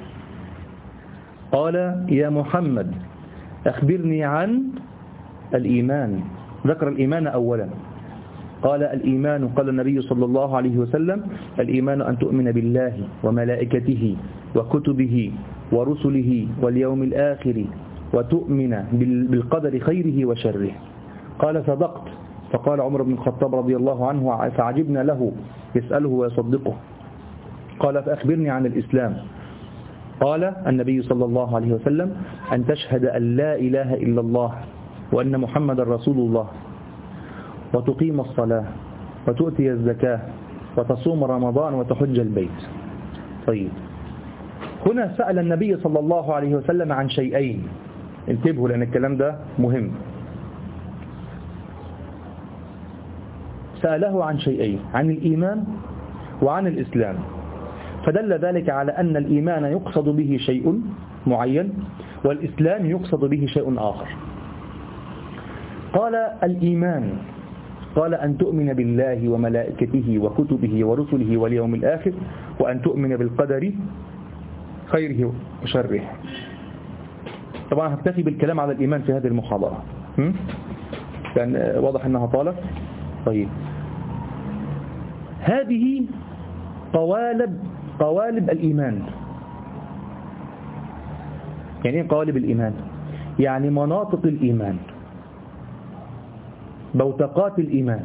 قال يا محمد أخبرني عن الإيمان، ذكر الإيمان أولا. قال الإيمان، قال النبي صلى الله عليه وسلم الإيمان أن تؤمن بالله وملائكته وكتبه ورسله واليوم الآخر وتؤمن بالقدر خيره وشره. قال صدقت. فقال عمر بن الخطاب رضي الله عنه فعجبنا له يسأله ويصدقه. قال فأخبرني عن الإسلام. قال النبي صلى الله عليه وسلم أن تشهد أن لا إله إلا الله وأن محمد رسول الله وتقيم الصلاة وتؤتي الزكاة وتصوم رمضان وتحج البيت. طيب، هنا سأل النبي صلى الله عليه وسلم عن شيئين، انتبهوا لأن الكلام ده مهم. سأله عن شيئين، عن الإيمان وعن الإسلام، فدل ذلك على أن الإيمان يقصد به شيء معين والإسلام يقصد به شيء آخر. قال الإيمان، قال أن تؤمن بالله وملائكته وكتبه ورسله واليوم الآخر وأن تؤمن بالقدر خيره وشره. طبعا هكتفي بالكلام على الإيمان في هذه المحاضرة لأن واضح أنها طالت. طيب، هذه قوالب قوالب الإيمان. يعني ايه قوالب الإيمان؟ يعني مناطق الإيمان، بوتقات الإيمان.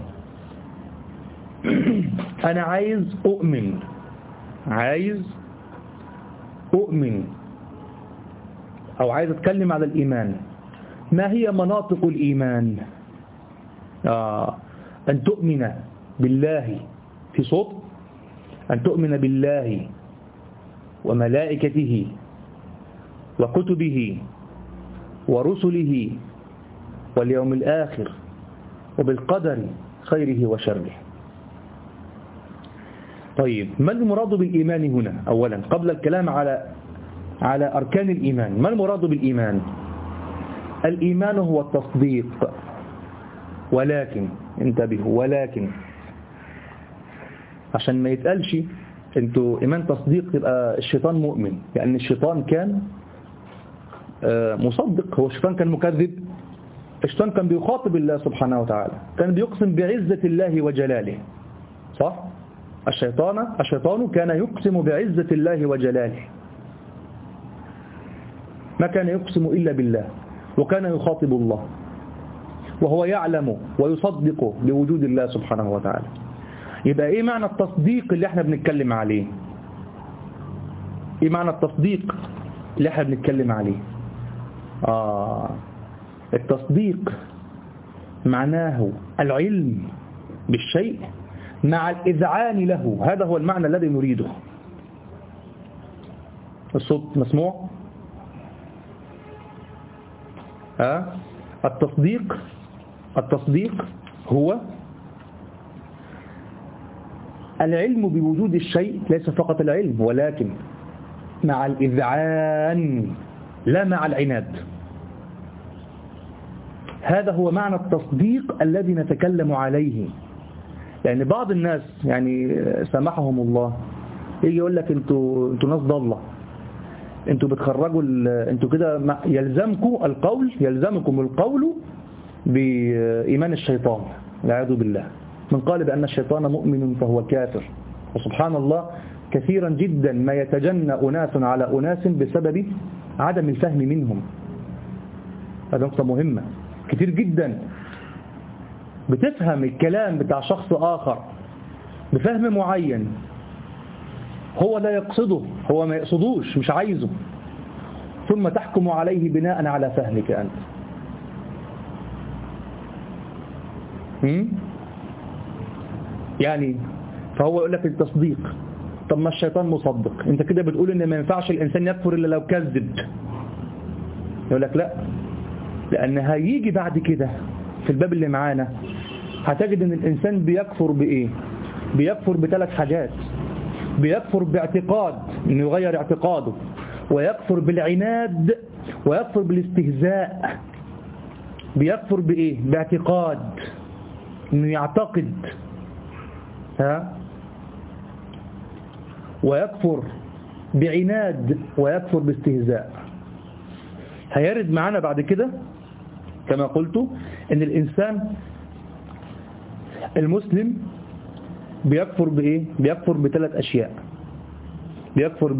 أنا عايز أؤمن، عايز أؤمن أو عايز أتكلم على الإيمان. ما هي مناطق الإيمان؟ آه أن تؤمن بالله، في صوت، أن تؤمن بالله وملائكته وكتبه ورسله واليوم الآخر وبالقدر خيره وشره. طيب، ما المراد بالإيمان هنا؟ أولا قبل الكلام على على أركان الإيمان، ما المراد بالإيمان؟ الإيمان هو التصديق، ولكن انتبهوا، ولكن عشان ما يتقالش انتوا إيمان تصديق تبقى الشيطان مؤمن، لأن الشيطان كان مصدق. هو الشيطان كان مكذب؟ الشيطان كان بيخاطب الله سبحانه وتعالى، كان بيقسم بعزة الله وجلاله، صح؟ الشيطان الشيطان كان يقسم بعزة الله وجلاله، ما كان يقسم إلا بالله، وكان يخاطب الله وهو يعلم ويصدق بوجود الله سبحانه وتعالى. يبقى ايه معنى التصديق اللي احنا بنتكلم عليه؟ ايه معنى التصديق اللي احنا بنتكلم عليه؟ آه التصديق معناه العلم بالشيء مع الإذعان له، هذا هو المعنى الذي نريده. الصوت مسموع؟ آه التصديق التصديق هو العلم بوجود الشيء، ليس فقط العلم ولكن مع الإذعان لا مع العناد. هذا هو معنى التصديق الذي نتكلم عليه. لأن بعض الناس يعني سامحهم الله يجي يقول لك انتوا انتوا ناس ضالة، انتوا بتخرجوا انتوا كده، يلزمكم القول يلزمكم القول بإيمان الشيطان والعياذ بالله. من قال بأن الشيطان مؤمن فهو كافر. وسبحان الله كثيرا جدا ما يتجنى أناس على أناس بسبب عدم الفهم منهم. هذا نقطة مهمة. كتير جدا بتفهم الكلام بتاع شخص آخر بفهم معين هو لا يقصده، هو ما يقصدوش، مش عايزه، ثم تحكم عليه بناء على فهمك أنت. هم؟ يعني فهو يقول لك التصديق، طب ما الشيطان مصدق، انت كده بتقول ان ما ينفعش الانسان يكفر الا لو كذب. يقول لك لا، لان هيجي بعد كده في الباب اللي معانا هتجد ان الانسان بيكفر بايه؟ بيكفر بثلاث حاجات. بيكفر باعتقاد إنه يغير اعتقاده، ويكفر بالعناد، ويكفر بالاستهزاء. بيكفر بإيه؟ باعتقاد، إنه يعتقد، ها، ويكفر بعناد، ويكفر باستهزاء. هيرد معنا بعد كده كما قلت إن الإنسان المسلم بيكفر بإيه؟ بيكفر بثلاث أشياء. بيكفر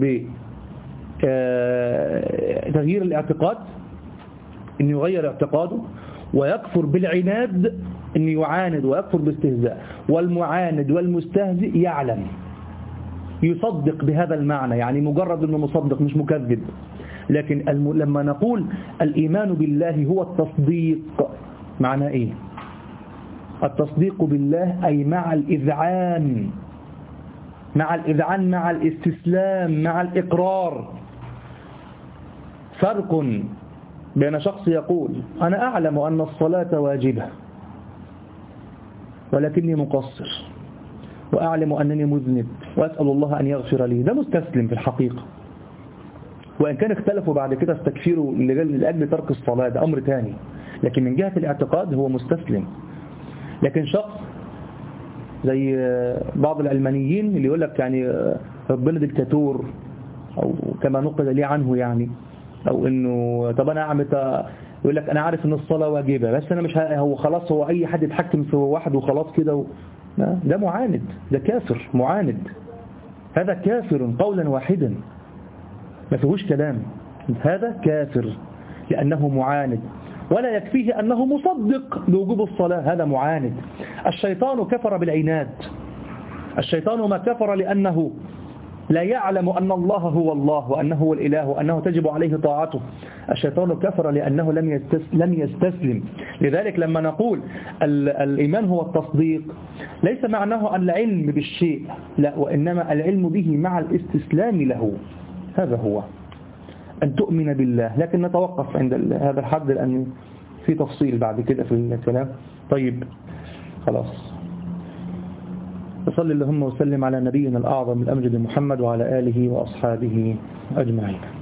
بتغيير الاعتقاد، إنه يغير اعتقاده، ويكفر بالعناد، إنه يعاند ويكفر باستهزاء. والمعاند والمستهزئ يعلم، يصدق بهذا المعنى، يعني مجرد أنه مصدق مش مكذب. لكن الم... لما نقول الإيمان بالله هو التصديق، معنى إيه؟ التصديق بالله أي مع الإذعان، مع الإذعان، مع الاستسلام، مع الإقرار. فرق بين شخص يقول أنا أعلم أن الصلاة واجبة ولكني مقصر، وأعلم أنني مذنب، وأسأل الله أن يغفر لي، ده مستسلم في الحقيقة. وإن كان اختلفوا بعد كده استكفيروا لأجل ترك الصلاة، ده أمر تاني، لكن من جهة الاعتقاد هو مستسلم. لكن شخص زي بعض العلمانيين اللي يقول لك يعني ربنا ديكتاتور، أو كما نقل لي عنه يعني، أو إنه طب أنا أعمل، يقول لك أنا عارف إن الصلاة واجبة بس أنا مش هو خلاص، هو أي حد يتحكم في واحد وخلاص كده و... ده معاند، ده كافر معاند، هذا كافر قولا واحدا ما فيهوش كلام، هذا كافر لأنه معاند. ولا يكفيه أنه مصدق بوجوب الصلاة، هذا معاند. الشيطان كفر بالعناد، الشيطان ما كفر لأنه لا يعلم أن الله هو الله، وأنه هو الإله، وأنه تجب عليه طاعته. الشيطان كفر لأنه لم لم يستسلم. لذلك لما نقول الإيمان هو التصديق ليس معناه أن العلم بالشيء، لا، وإنما العلم به مع الاستسلام له، هذا هو أن تؤمن بالله. لكن نتوقف عند هذا الحد لأن في تفصيل بعد كده في الكلام. طيب خلاص، وصلى اللهم وسلم على نبينا الأعظم الأمجد محمد وعلى آله وأصحابه أجمعين.